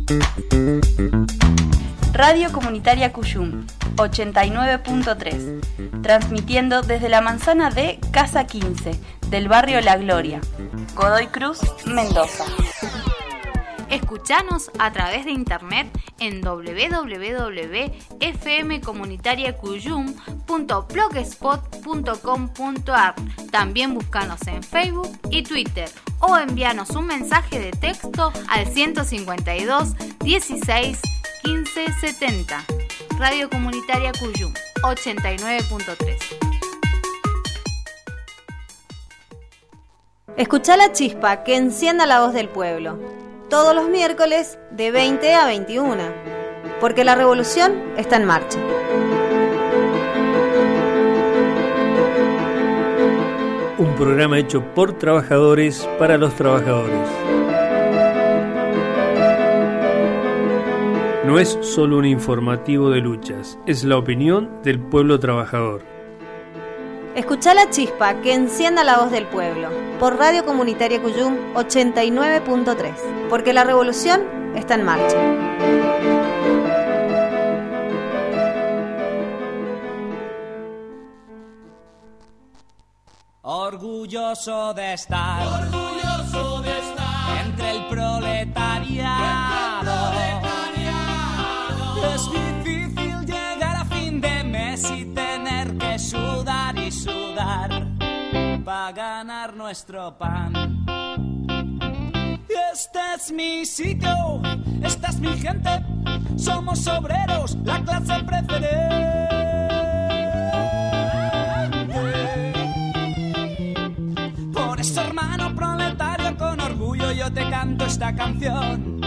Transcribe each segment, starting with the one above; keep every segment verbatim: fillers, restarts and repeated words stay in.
Radio Comunitaria Cuyum, ochenta y nueve punto tres, transmitiendo desde la manzana de Casa quince, del barrio La Gloria, Godoy Cruz, Mendoza. Escuchanos a través de internet en doble u doble u doble u punto f m comunitaria cuyum punto blogspot punto com punto a r. También búscanos en Facebook y Twitter o envíanos un mensaje de texto al ciento cincuenta y dos, dieciséis, quince, setenta. Radio Comunitaria Cuyum, ochenta y nueve punto tres. Escuchá la chispa que encienda la voz del pueblo. Todos los miércoles de veinte a veintiuno, porque la revolución está en marcha. Un programa hecho por trabajadores para los trabajadores. No es solo un informativo de luchas, es la opinión del pueblo trabajador. Escuchá la chispa que encienda la voz del pueblo por Radio Comunitaria Cuyum ochenta y nueve punto tres, porque la revolución está en marcha. Orgulloso de estar, orgulloso de estar entre el proletariado. Entre el proletariado. Es difícil llegar a fin de mes y tener que sudar y sudar para ganar nuestro pan. Este es mi sitio, esta es mi gente, somos obreros, la clase preferente. Por eso, hermano proletario, con orgullo yo te canto esta canción.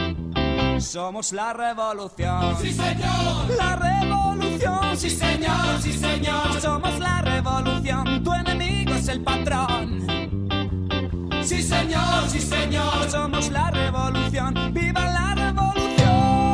Somos la revolución. Sí, señor. La revolución. Sí, señor, sí, señor. Somos la revolución. Tu enemigo es el patrón. Sí, señor, sí, señor. Somos la revolución. ¡Viva la revolución!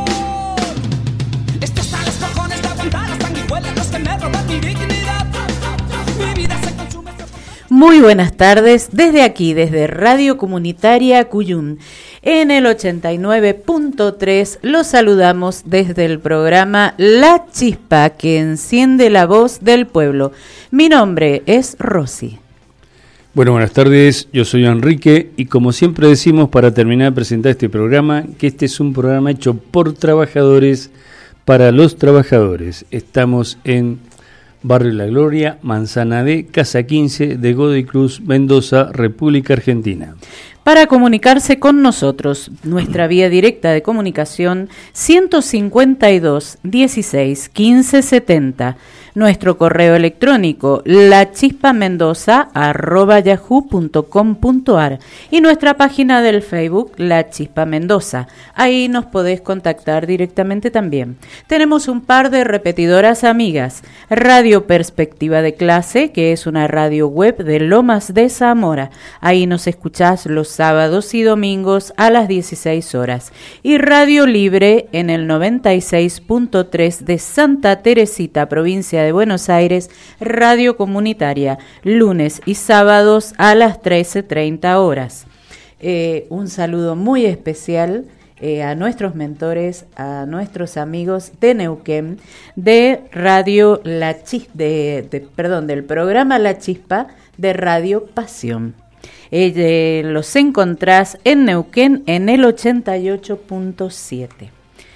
Esto está a los cojones de aguantar las sanguijuelas, los que me roban mi dignidad. Mi vida se consume. Muy buenas tardes, desde aquí, desde Radio Comunitaria Cuyum. En el ochenta y nueve punto tres los saludamos desde el programa La Chispa, que enciende la voz del pueblo. Mi nombre es Rosy. Bueno, buenas tardes, yo soy Enrique y como siempre decimos para terminar de presentar este programa, que este es un programa hecho por trabajadores para los trabajadores. Estamos en Barrio La Gloria, Manzana D, Casa quince de Godoy Cruz, Mendoza, República Argentina. Para comunicarse con nosotros, nuestra vía directa de comunicación ciento cincuenta y dos, dieciséis, quince, setenta. Nuestro correo electrónico lachispamendoza arroba yahoo punto com punto a r y nuestra página del Facebook La Chispa Mendoza. Ahí nos podés contactar directamente también. Tenemos un par de repetidoras amigas. Radio Perspectiva de Clase, que es una radio web de Lomas de Zamora. Ahí nos escuchás los sábados y domingos a las dieciséis horas. Y Radio Libre en el noventa y seis punto tres de Santa Teresita, provincia de Buenos Aires, radio comunitaria, lunes y sábados a las trece treinta horas. Eh, un saludo muy especial eh, a nuestros mentores, a nuestros amigos de Neuquén, de Radio La Chispa, de, de, perdón, del programa La Chispa de Radio Pasión. Eh, los encontrás en Neuquén en el ochenta y ocho punto siete.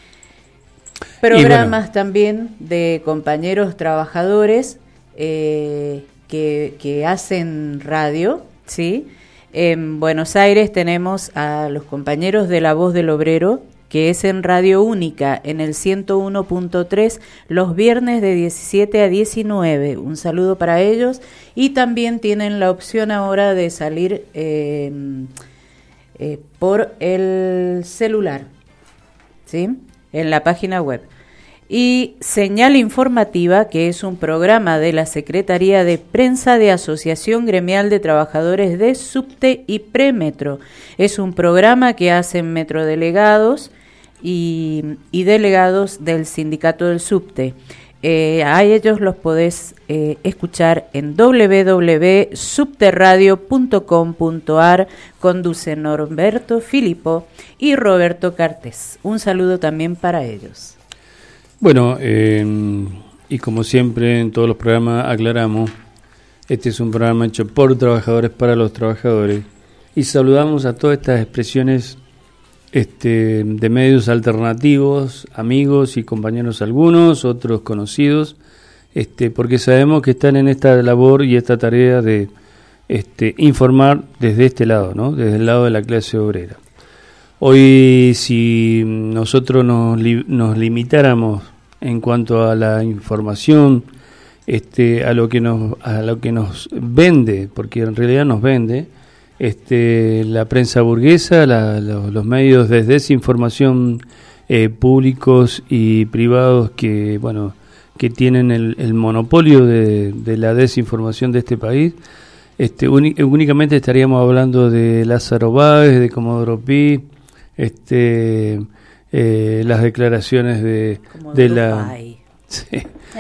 Programas bueno. también de compañeros trabajadores eh, que, que hacen radio, ¿sí? En Buenos Aires tenemos a los compañeros de La Voz del Obrero, que es en Radio Única, en el ciento uno punto tres, los viernes de diecisiete a diecinueve. Un saludo para ellos. Y también tienen la opción ahora de salir eh, eh, por el celular, ¿sí? En la página web. Y Señal Informativa, que es un programa de la Secretaría de Prensa de Asociación Gremial de Trabajadores de Subte y Premetro. Es un programa que hacen metrodelegados y, y delegados del Sindicato del Subte. Eh, a ellos los podés eh, escuchar en w w w punto subterradio punto com punto a r. Conducen Norberto Filippo y Roberto Cartés. Un saludo también para ellos. Bueno, eh, y como siempre en todos los programas aclaramos, este es un programa hecho por trabajadores para los trabajadores, y saludamos a todas estas expresiones este, de medios alternativos, amigos y compañeros algunos, otros conocidos, este, porque sabemos que están en esta labor y esta tarea de este, informar desde este lado, ¿no? Desde el lado de la clase obrera. Hoy, si nosotros nos, li- nos limitáramos en cuanto a la información, este, a lo que nos, a lo que nos vende, porque en realidad nos vende, este, la prensa burguesa, la, los, los medios de desinformación eh, públicos y privados que, bueno, que tienen el, el monopolio de, de la desinformación de este país, este, uni- únicamente estaríamos hablando de Lázaro Báez, de Comodoro Pi, este, eh, las declaraciones de, de la sí,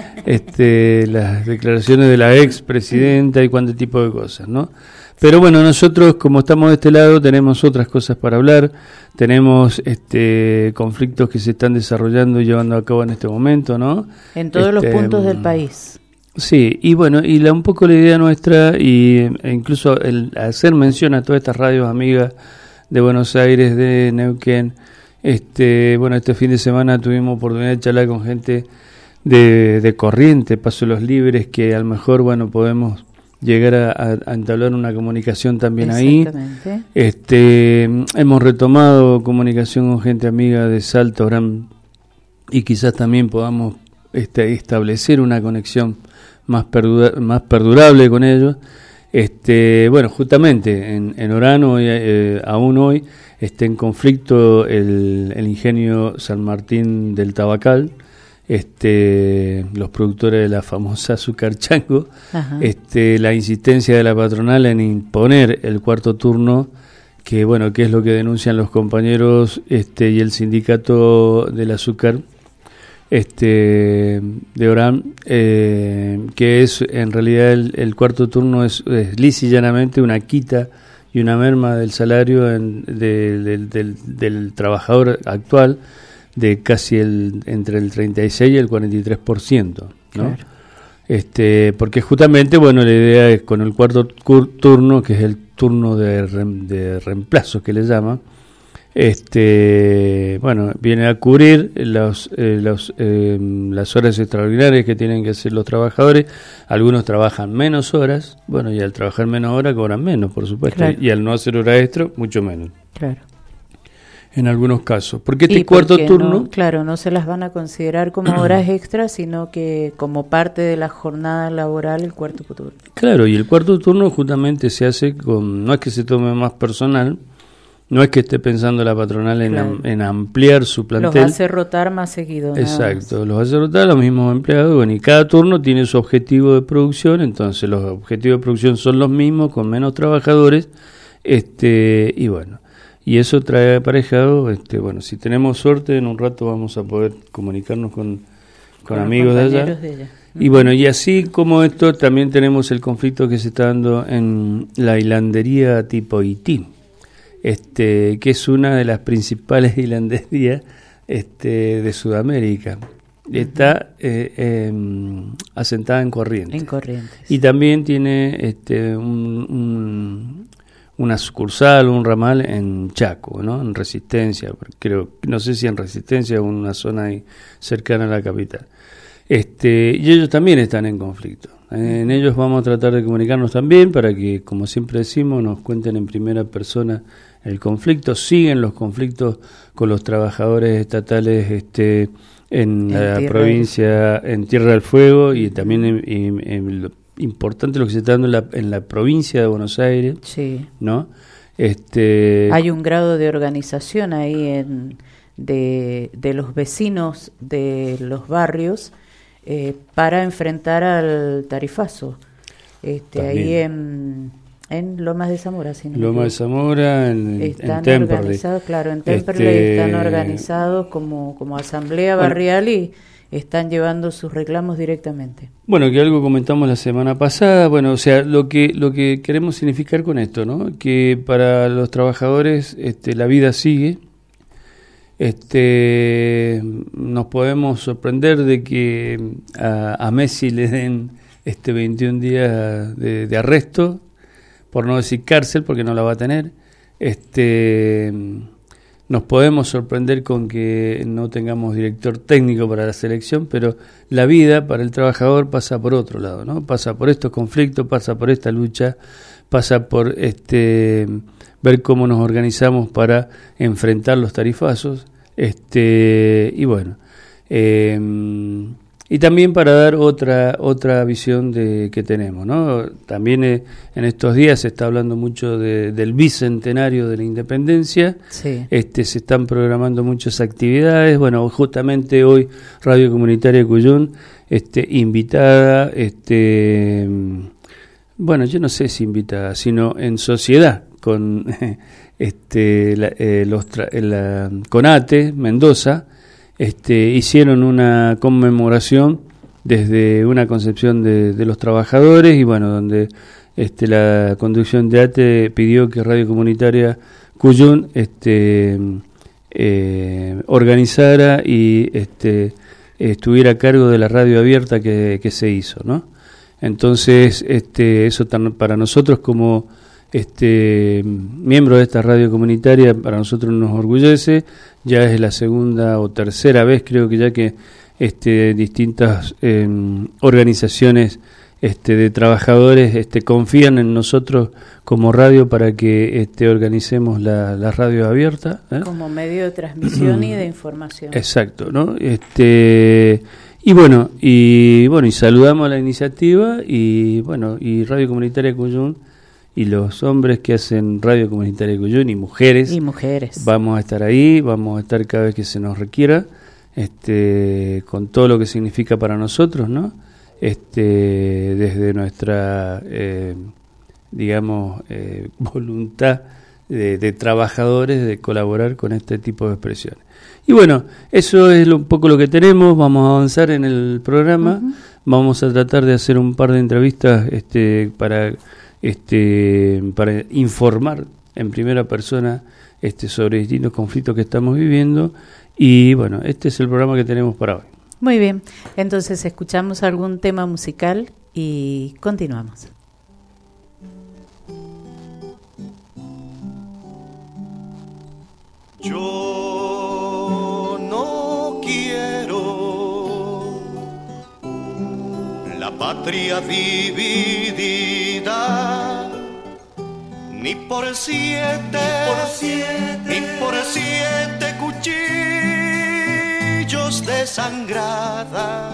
este, las declaraciones de la ex presidenta y cuánto tipo de cosas, ¿no? Pero bueno, nosotros como estamos de este lado tenemos otras cosas para hablar, tenemos este conflictos que se están desarrollando y llevando a cabo en este momento, ¿no? En todos este, los puntos del país. Sí, y bueno, y la, un poco la idea nuestra, y e incluso el hacer mención a todas estas radios amigas de Buenos Aires, de Neuquén, este bueno, este fin de semana tuvimos oportunidad de charlar con gente de, de Corrientes, Paso de los Libres, que a lo mejor, bueno, podemos llegar a, a, a entablar una comunicación también ahí. Este, hemos retomado comunicación con gente amiga de Salto, Gran, y quizás también podamos este, establecer una conexión más, perdura, más perdurable con ellos. Este, bueno, justamente en, en Orano, eh, aún hoy, está en conflicto el, el ingenio San Martín del Tabacal, este, los productores de la famosa azúcar chango, este, la insistencia de la patronal en imponer el cuarto turno, que bueno, que es lo que denuncian los compañeros este, y el sindicato del azúcar este, de Orán, eh, que es en realidad el, el cuarto turno es, es lisa y llanamente una quita y una merma del salario en, de, de, del, del trabajador actual, de casi el entre el treinta y seis y el cuarenta y tres por ciento, ¿no? Claro. Este, porque justamente, bueno, la idea es con el cuarto turno, que es el turno de, re, de reemplazo que le llaman, este, bueno, viene a cubrir los, eh, los, eh, las horas extraordinarias que tienen que hacer los trabajadores. Algunos trabajan menos horas, bueno, y al trabajar menos horas cobran menos, por supuesto, claro. Y al no hacer hora extra, mucho menos. Claro. En algunos casos, porque este cuarto turno, no, claro, no se las van a considerar como horas extras, sino que como parte de la jornada laboral el cuarto turno. Claro, y el cuarto turno justamente se hace con, no es que se tome más personal, no es que esté pensando la patronal en, claro. am, en ampliar su plantel. Los hace rotar más seguido. Exacto, los hace rotar los mismos empleados, bueno, y cada turno tiene su objetivo de producción, entonces los objetivos de producción son los mismos, con menos trabajadores, este, y bueno. Y eso trae aparejado, este, bueno, si tenemos suerte, en un rato vamos a poder comunicarnos con, con, con amigos de allá. de ella. Y bueno, y así como esto, también tenemos el conflicto que se está dando en la hilandería tipo Haití, este, que es una de las principales hilanderías este, de Sudamérica. Está eh, eh, asentada en Corrientes. En Corrientes. Y también tiene este, un... un una sucursal, un ramal en Chaco, ¿no? En Resistencia, creo, no sé si en Resistencia o en una zona ahí cercana a la capital. Este, y ellos también están en conflicto. En ellos vamos a tratar de comunicarnos también para que, como siempre decimos, nos cuenten en primera persona el conflicto. Siguen los conflictos con los trabajadores estatales este, en, en la tierra provincia, en Tierra del Fuego, y también en, en, en importante lo que se está dando en la, en la provincia de Buenos Aires, sí. ¿no? Este, hay un grado de organización ahí en, de, de los vecinos de los barrios eh, para enfrentar al tarifazo. Este, ahí en, en Lomas de Zamora, si no Lomas de Zamora, en, están en Temperley. Organizados, claro, en Temperley este, están organizados como, como asamblea barrial bueno, y están llevando sus reclamos directamente. Bueno, que algo comentamos la semana pasada, bueno, o sea, lo que lo que queremos significar con esto, ¿no? Que para los trabajadores este, la vida sigue, este, nos podemos sorprender de que a, a Messi le den este veintiún días de, de arresto, por no decir cárcel, porque no la va a tener, este... Nos podemos sorprender con que no tengamos director técnico para la selección, pero la vida para el trabajador pasa por otro lado, ¿no? Pasa por estos conflictos, pasa por esta lucha, pasa por este ver cómo nos organizamos para enfrentar los tarifazos, este y bueno, eh, y también para dar otra otra visión de que tenemos, ¿no? También eh, en estos días se está hablando mucho de, del bicentenario de la independencia. Sí. Este se están programando muchas actividades. Bueno, justamente hoy Radio Comunitaria Cuyún este invitada este bueno, yo no sé si invitada, sino en sociedad con este la, eh, los tra- la CONATE Mendoza. Este, hicieron una conmemoración desde una concepción de, de los trabajadores y bueno, donde este, la conducción de A T E pidió que Radio Comunitaria Cuyún este, eh, organizara y este, estuviera a cargo de la radio abierta que, que se hizo, ¿no? Entonces, este, eso tan, para nosotros como este miembro de esta radio comunitaria, para nosotros nos orgullece. Ya es la segunda o tercera vez, creo que ya que este distintas eh, organizaciones este de trabajadores este confían en nosotros como radio para que este organicemos la, la radio abierta, ¿eh? Como medio de transmisión y de información. Exacto, ¿no? Este y bueno, y bueno, y saludamos a la iniciativa y bueno, y Radio Comunitaria Cuyún y los hombres que hacen Radio Comunitaria Cuyún y mujeres. Y mujeres. Vamos a estar ahí, vamos a estar cada vez que se nos requiera, este, con todo lo que significa para nosotros, ¿no? Este, desde nuestra, eh, digamos, eh, voluntad de, de trabajadores de colaborar con este tipo de expresiones. Y bueno, eso es lo, un poco lo que tenemos. Vamos a avanzar en el programa. Uh-huh. Vamos a tratar de hacer un par de entrevistas, este, para este para informar en primera persona este sobre distintos conflictos que estamos viviendo y bueno, este es el programa que tenemos para hoy. Muy bien, entonces escuchamos algún tema musical y continuamos. Yo no quiero la patria dividida, ni por siete, por siete, ni por siete cuchillos desangrada.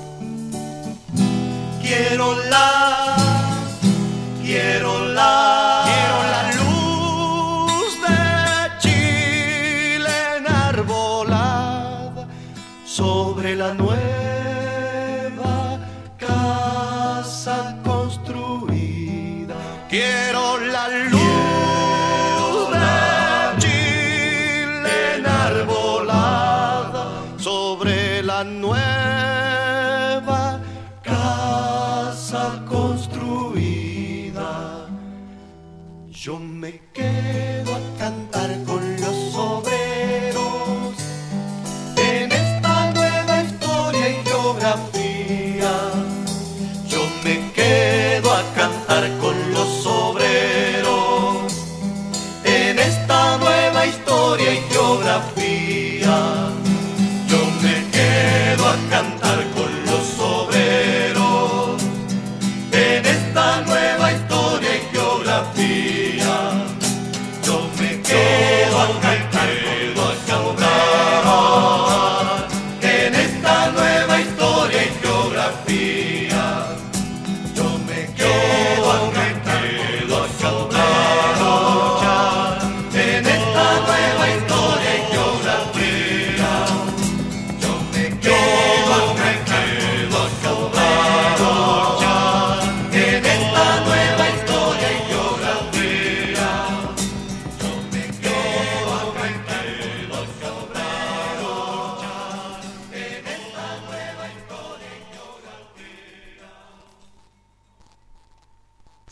Quiero la, quiero la, quiero la luz de Chile enarbolada sobre la nueva casa construida. Quiero la luz de Chile enarbolada sobre la nueva casa construida. Yo me quedo a cantar con los obreros en esta nueva historia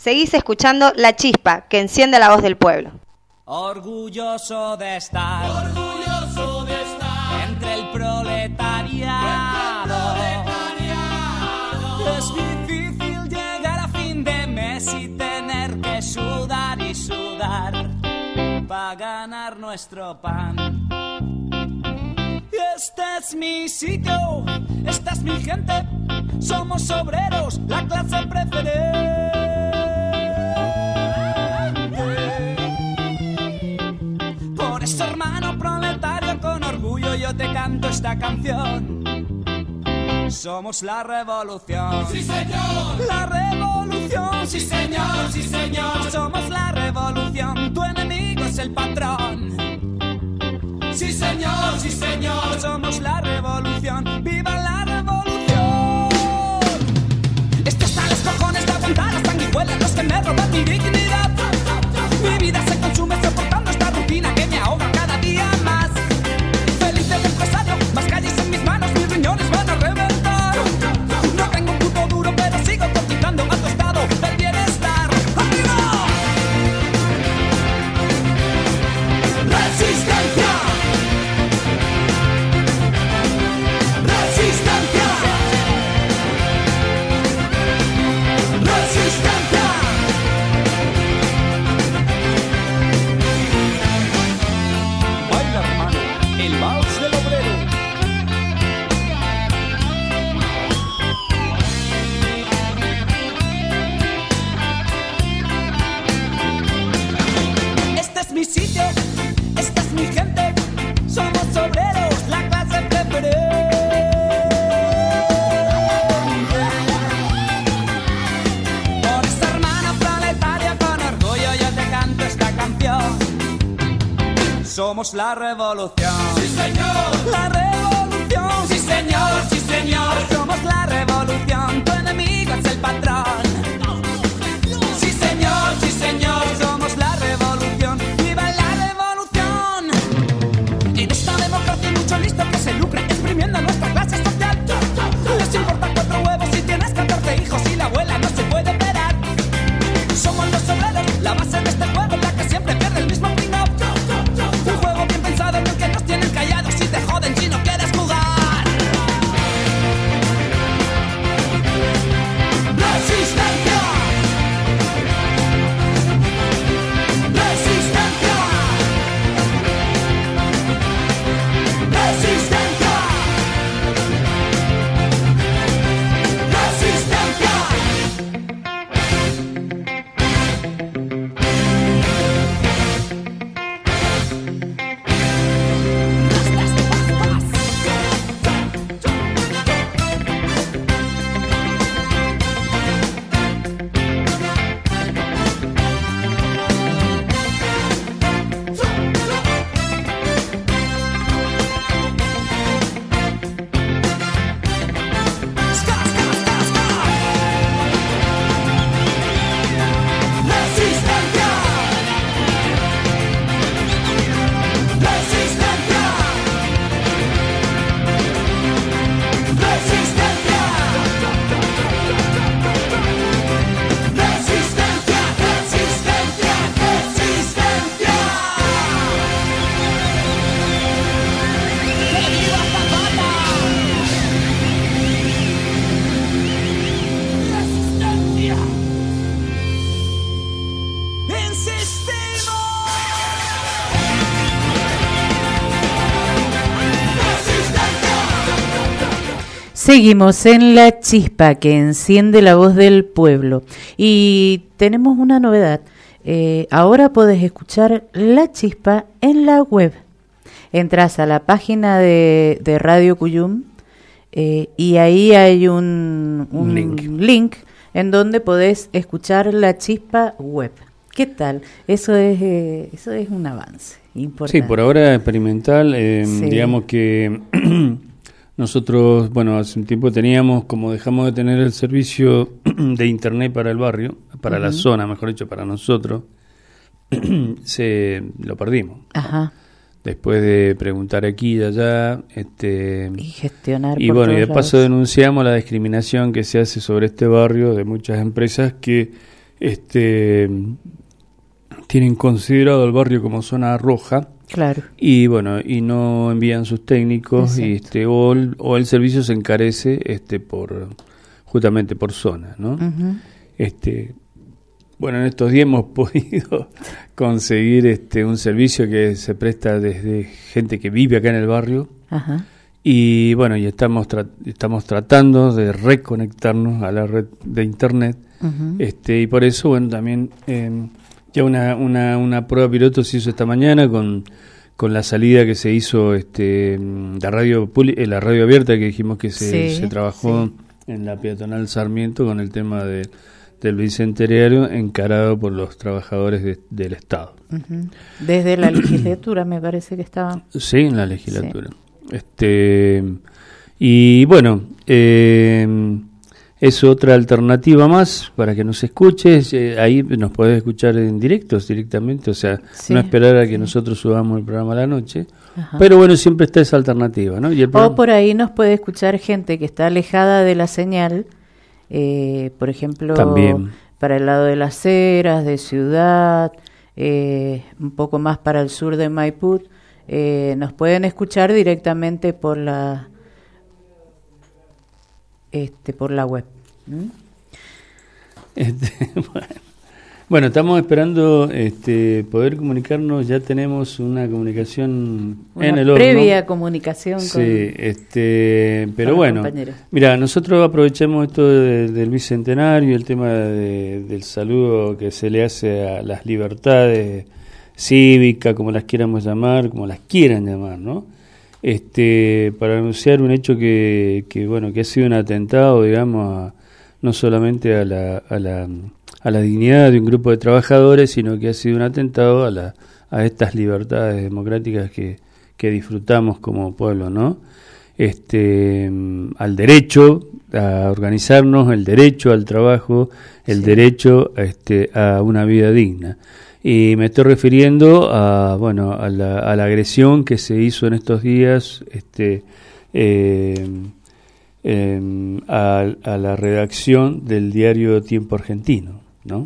Seguís escuchando La Chispa, que enciende la voz del pueblo. Orgulloso de estar, Orgulloso de estar entre el proletariado. Es difícil llegar a fin de mes y tener que sudar y sudar para ganar nuestro pan. Este es mi sitio, esta es mi gente, somos obreros, la clase preferente. Por eso, hermano proletario, con orgullo yo te canto esta canción. Somos la revolución. Sí, señor. La revolución. Sí, señor, sí, señor. Somos la revolución. Tu enemigo es el patrón. Sí, señor, sí, señor. Somos la revolución. ¡Viva la revolución! Esto está a los cojones de aguantar las sanguijuelas, los que me roban mi dignidad. Mi vida se consume soportando esta rutina que me ahoga cada día más. Feliz del empresario, más calles en mis manos, mis riñones van a reventar. No tengo un puto duro, pero sigo cotizando a tu estado del bienestar. ¡Arriba! Resistencia. Resistencia. Resistencia. Baila, hermano, el vals del obrero. Este es mi sitio, esta es mi gente, somos obreros, la clase preferente. Por esa hermana proletaria, con orgullo yo te canto esta canción. Somos la revolución. Sí, señor. La revolución. Sí, señor, sí, señor. Somos la revolución. Tu enemigo es el patrón. Sí, señor, sí, señor. Somos la revolución. ¡Viva la revolución! En esta democracia hay mucho listo que se lucra exprimiendo nuestra clase social. Les importa cuatro huevos si tienes catorce hijos y la abuela no se puede esperar. Somos los obreros, la base de este juego, la que siempre pierde el mismo ping-up. Un juego bien pensado en el que nos tienen callados y te joden si no quieres jugar. Resistencia. Resistencia. Resistencia. Resistencia. Resistencia. Resistencia. Resistencia. Resistencia. Resistencia. Resistencia. ¡Que viva Zapata! Resistencia. ¡Insistimos! Seguimos en La Chispa, que enciende la voz del pueblo. Y tenemos una novedad. Eh, ahora podés escuchar La Chispa en la web. Entras a la página de, de Radio Cuyum eh, y ahí hay un, un Link. link en donde podés escuchar La Chispa web. ¿Qué tal? Eso es, eh, eso es un avance importante. Sí, por ahora experimental. Eh, Sí. Digamos que nosotros, bueno, hace un tiempo teníamos, como dejamos de tener el servicio de internet para el barrio, para la Ujú. zona, mejor dicho, para nosotros, se lo perdimos. Ajá. Después de preguntar aquí y allá, este, Y gestionar y por bueno, y todos de paso lados. denunciamos la discriminación que se hace sobre este barrio de muchas empresas que este, tienen considerado el barrio como zona roja. Claro. Y bueno, y no envían sus técnicos, y este, o, el, o el servicio se encarece este, por justamente por zona, ¿no? Uh-huh. Este, bueno, en estos días hemos podido conseguir este, un servicio que se presta desde gente que vive acá en el barrio. Uh-huh. Y bueno, y estamos tra- estamos tratando de reconectarnos a la red de internet. Uh-huh. Este, y por eso, bueno, también eh, ya una, una, una prueba piloto se hizo esta mañana con, con la salida que se hizo este, la radio eh, la radio abierta, que dijimos que se, sí, se trabajó sí. en la peatonal Sarmiento con el tema de, del bicentenario encarado por los trabajadores de, del Estado. Uh-huh. Desde la legislatura me parece que estaba. Sí, en la legislatura. Sí. Este y bueno, eh, es otra alternativa más para que nos escuches. Eh, ahí nos podés escuchar en directos directamente, o sea, sí, no esperar a que sí. nosotros subamos el programa a la noche. Ajá. Pero bueno, siempre está esa alternativa, ¿no? Y el programa... O por ahí nos puede escuchar gente que está alejada de la señal, eh, por ejemplo, también para el lado de Las Heras, de Ciudad, eh, un poco más para el sur de Maipú. Eh, nos pueden escuchar directamente por la este por la web. ¿Mm? Este, bueno. bueno, estamos esperando este poder comunicarnos. Ya tenemos una comunicación una en el horno. Previa comunicación. Sí, con, este, pero bueno, mira, nosotros aprovechemos esto de, del bicentenario, el tema de, del saludo que se le hace a las libertades cívica, como las quieramos llamar, como las quieran llamar, ¿no? Este, para anunciar un hecho que, que bueno, que ha sido un atentado, digamos, a, no solamente a la, a la a la dignidad de un grupo de trabajadores, sino que ha sido un atentado a la a estas libertades democráticas que, que disfrutamos como pueblo, ¿no? Este, al derecho a organizarnos, el derecho al trabajo, el sí. derecho este, a una vida digna. Y me estoy refiriendo a bueno a la, a la agresión que se hizo en estos días este, eh, eh, a, a la redacción del diario Tiempo Argentino, ¿no?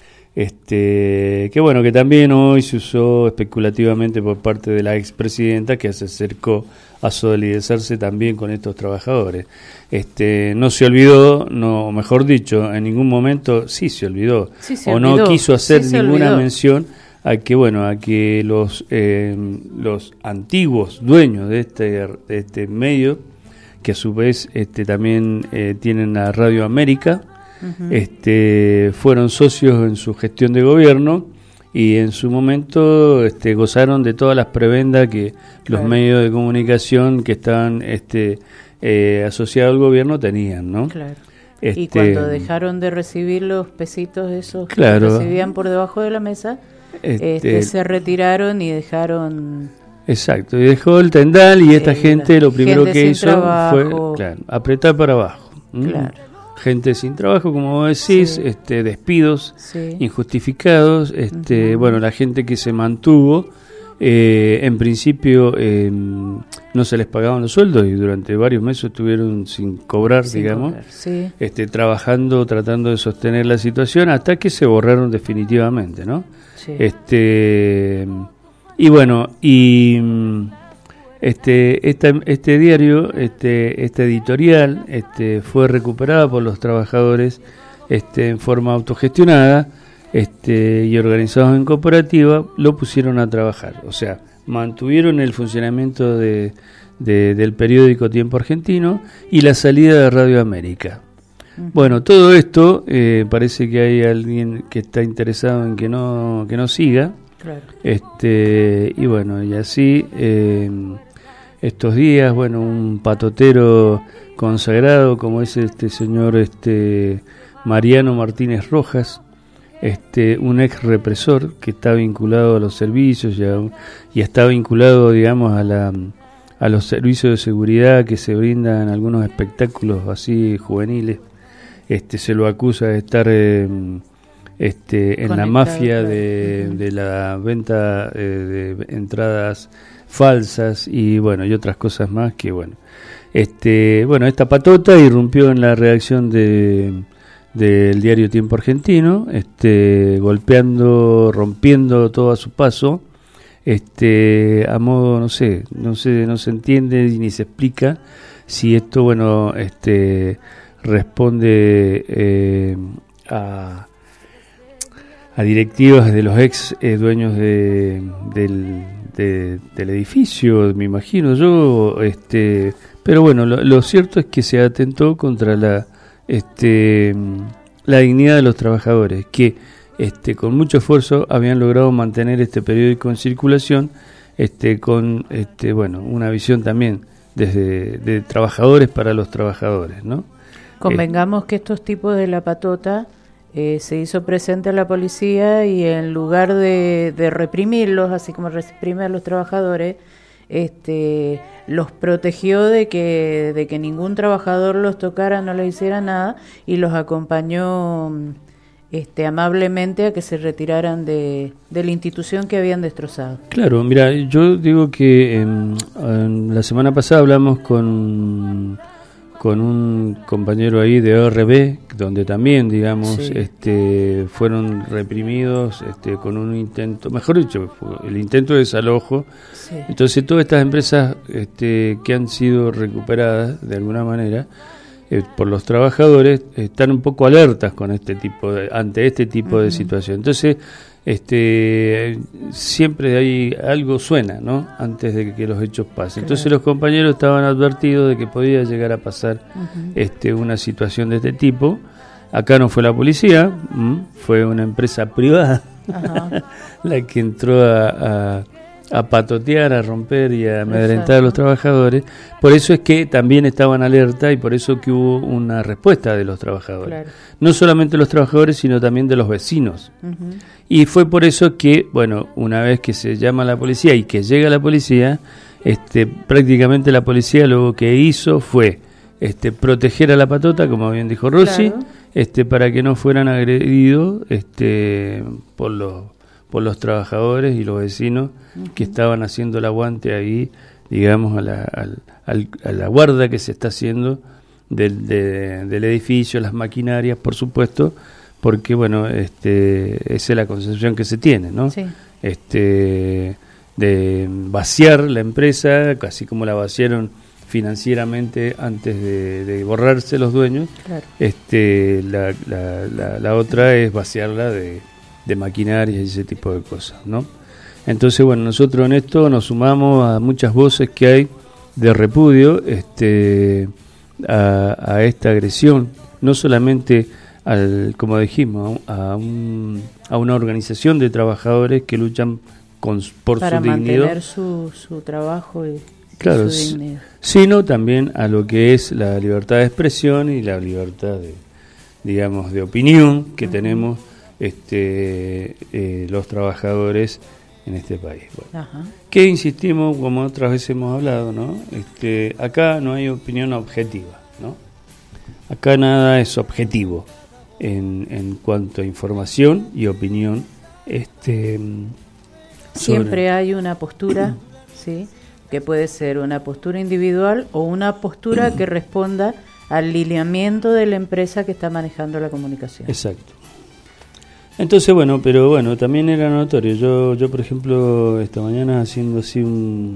Este, que bueno, que también hoy se usó especulativamente por parte de la expresidenta, que se acercó a solidarizarse también con estos trabajadores. Este, no se olvidó, no, mejor dicho, en ningún momento sí se olvidó, sí se o olvidó. no quiso hacer sí ninguna olvidó. mención a que bueno, a que los eh, los antiguos dueños de este de este medio, que a su vez este también eh, tienen la Radio América, uh-huh. este fueron socios en su gestión de gobierno y en su momento este gozaron de todas las prebendas que claro. los medios de comunicación que estaban este eh, asociados al gobierno tenían, ¿no? Claro. Este, y cuando dejaron de recibir los pesitos esos claro. que recibían por debajo de la mesa, este, este, se retiraron y dejaron... Exacto, y dejó el tendal y eh, esta gente lo primero gente que hizo trabajo. fue claro, apretar para abajo. Claro. Gente sin trabajo, como vos decís, sí. este, despidos sí. injustificados, este, uh-huh. bueno, la gente que se mantuvo, eh, en principio eh, no se les pagaban los sueldos y durante varios meses estuvieron sin cobrar, sin digamos, cobrar, sí. este, trabajando, tratando de sostener la situación hasta que se borraron definitivamente, ¿no? Sí. Este, y bueno, y Este, esta, este diario, este, esta editorial, este, fue recuperada por los trabajadores, este, en forma autogestionada, este, y organizados en cooperativa, lo pusieron a trabajar. O sea, mantuvieron el funcionamiento de, de, del periódico Tiempo Argentino y la salida de Radio América. Uh-huh. Bueno, todo esto eh, parece que hay alguien que está interesado en que no, que no siga. Claro. Este, y bueno, y así. Eh, Estos días, bueno, un patotero consagrado como es este señor este Mariano Martínez Rojas, este un ex represor que está vinculado a los servicios y, a, y está vinculado, digamos, a la a los servicios de seguridad que se brindan en algunos espectáculos así juveniles. Este se lo acusa de estar eh, este en Conectado, la mafia de, de la venta eh, de entradas falsas y bueno y otras cosas más que bueno este bueno esta patota irrumpió en la redacción de del diario Tiempo Argentino, este, golpeando, rompiendo todo a su paso, este, a modo, no sé, no sé, no se entiende ni se explica si esto, bueno, este, responde eh, a, a directivas de los ex eh, dueños de, del, de, del edificio, me imagino yo, este, pero bueno, lo, lo cierto es que se atentó contra la Este, la dignidad de los trabajadores que este, con mucho esfuerzo habían logrado mantener este periódico en circulación, este, con este, bueno, una visión también desde de trabajadores para los trabajadores, ¿no? Convengamos eh, que estos tipos de la patota eh, se hizo presente a la policía y en lugar de, de reprimirlos, así como reprime a los trabajadores, este los protegió de que de que ningún trabajador los tocara, no les hiciera nada, y los acompañó este amablemente a que se retiraran de, de la institución que habían destrozado. Claro, mira, yo digo que en, en la semana pasada hablamos con con un compañero ahí de O R B, donde también, digamos, sí. este fueron reprimidos este con un intento, mejor dicho, el intento de desalojo. Sí. Entonces todas estas empresas este que han sido recuperadas de alguna manera eh, por los trabajadores están un poco alertas con este tipo de, ante este tipo uh-huh. de situación. Entonces, este siempre hay algo suena, ¿no? Antes de que los hechos pasen. Claro. Entonces los compañeros estaban advertidos de que podía llegar a pasar uh-huh. este una situación de este tipo. Acá no fue la policía, ¿m? Fue una empresa privada uh-huh. la que entró a, a a patotear, a romper y a amedrentar Exacto. a los trabajadores. Por eso es que también estaban alerta y por eso que hubo una respuesta de los trabajadores. Claro. No solamente los trabajadores, sino también de los vecinos. Uh-huh. Y fue por eso que, bueno, una vez que se llama a la policía y que llega la policía, este, prácticamente la policía lo que hizo fue este, proteger a la patota, como bien dijo Rosy, claro. este, para que no fueran agredidos este, por los por los trabajadores y los vecinos uh-huh. que estaban haciendo el aguante ahí, digamos, a la, al, al, a la guarda que se está haciendo del, de, del edificio, las maquinarias, por supuesto, porque, bueno, este, esa es la concepción que se tiene, ¿no? Sí. Este, de vaciar la empresa, casi como la vaciaron financieramente antes de, de borrarse los dueños, claro. este, la, la, la, la otra es vaciarla de de maquinaria y ese tipo de cosas, ¿no? Entonces, bueno, nosotros en esto nos sumamos a muchas voces que hay de repudio este, a, a esta agresión, no solamente al, como dijimos, a, un, a una organización de trabajadores que luchan con, por para su dignidad. Para mantener su, su trabajo y, claro, y su dignidad. Sino también a lo que es la libertad de expresión y la libertad de, digamos, de opinión que uh-huh. tenemos Este, eh, los trabajadores en este país. Bueno, que insistimos, como otras veces hemos hablado, ¿no? Este, acá no hay opinión objetiva, ¿no? Acá nada es objetivo en, en cuanto a información y opinión. Este, siempre hay una postura, sí, que puede ser una postura individual o una postura que responda al lineamiento de la empresa que está manejando la comunicación. Exacto. Entonces, bueno, pero bueno, también era notorio. Yo, yo por ejemplo, esta mañana haciendo así un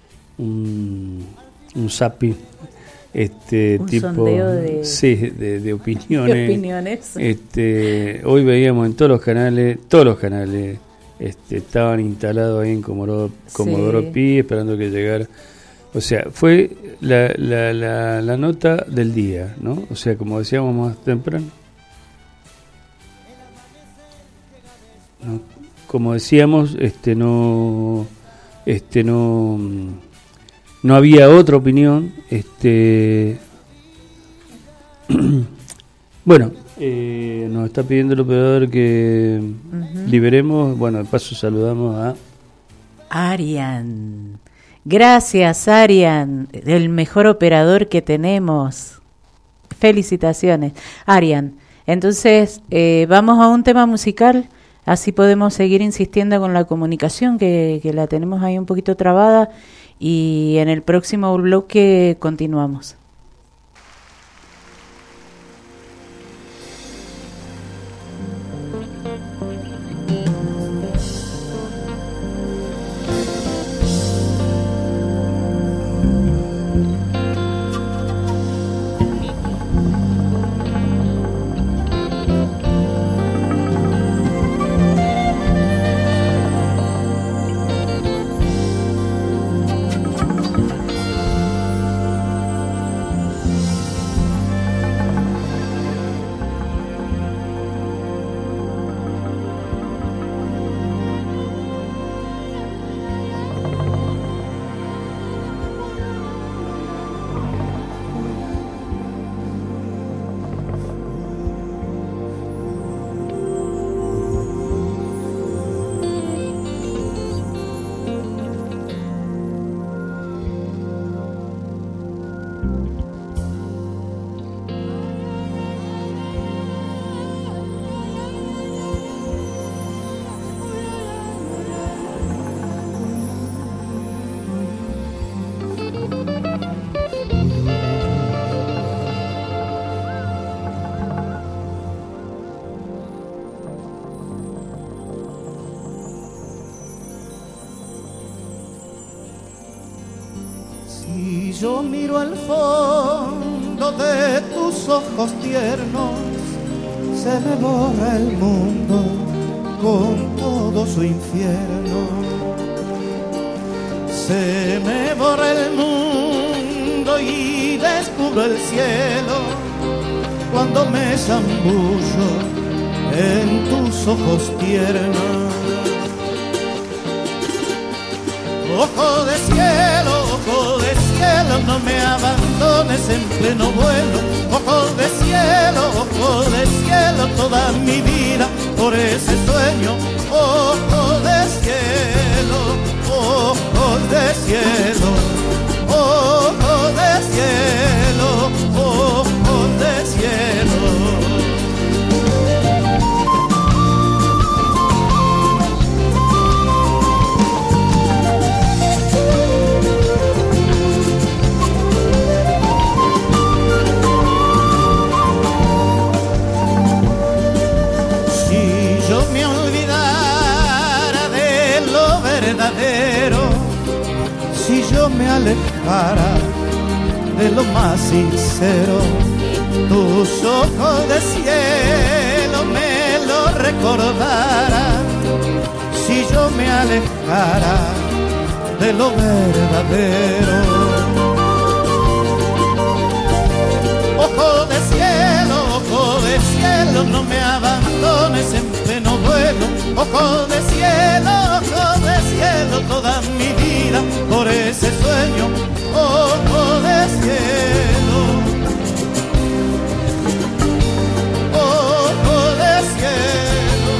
un, un zapping, este un tipo, sondeo de, sí, de, de opiniones. De opiniones. Este, hoy veíamos en todos los canales, todos los canales, este, estaban instalados ahí en Comodoro, Comodoro sí. Pi, esperando que llegara. O sea, fue la, la, la, la nota del día, ¿no? O sea, como decíamos más temprano. No, como decíamos, este no este no no había otra opinión, este bueno, eh, nos está pidiendo el operador que uh-huh. liberemos, bueno, de paso saludamos a Arian. Gracias, Arian, el mejor operador que tenemos. Felicitaciones, Arian. Entonces, eh, vamos a un tema musical. Así podemos seguir insistiendo con la comunicación, que, que la tenemos ahí un poquito trabada, y en el próximo bloque continuamos. Si yo miro al fondo de tus ojos tiernos, se me borra el mundo con todo su infierno. Se me borra el mundo y descubro el cielo cuando me zambullo en tus ojos tiernos. Ojo de cielo, ojo de cielo, no me abandones en pleno vuelo. Ojo de cielo, ojo de cielo, toda mi vida por ese sueño. Ojo de cielo, ojo de cielo, ojo de cielo, ojo de cielo. Si yo me alejara de lo más sincero, tus ojos de cielo me lo recordaran. Si yo me alejara de lo verdadero. Ojo de cielo, ojo de cielo, no me abandones en pleno vuelo. Ojo de cielo, ojo de cielo, toda mi vida por ese sueño. Ojo de cielo, ojo de cielo.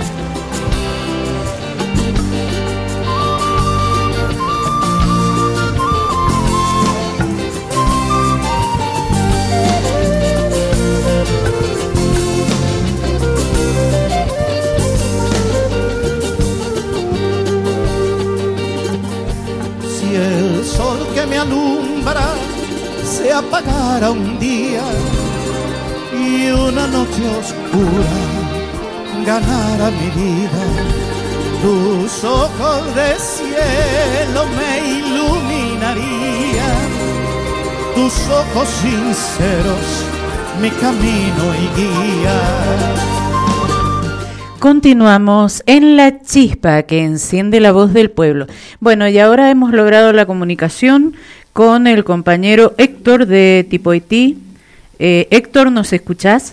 Si el sol que me alumbra se apagara un día y una noche oscura ganara mi vida, tus ojos de cielo me iluminarían, tus ojos sinceros mi camino y guía. Continuamos en La Chispa que enciende la voz del pueblo. Bueno, y ahora hemos logrado la comunicación con el compañero Héctor de Tipoití. Eh, Héctor, ¿nos escuchás?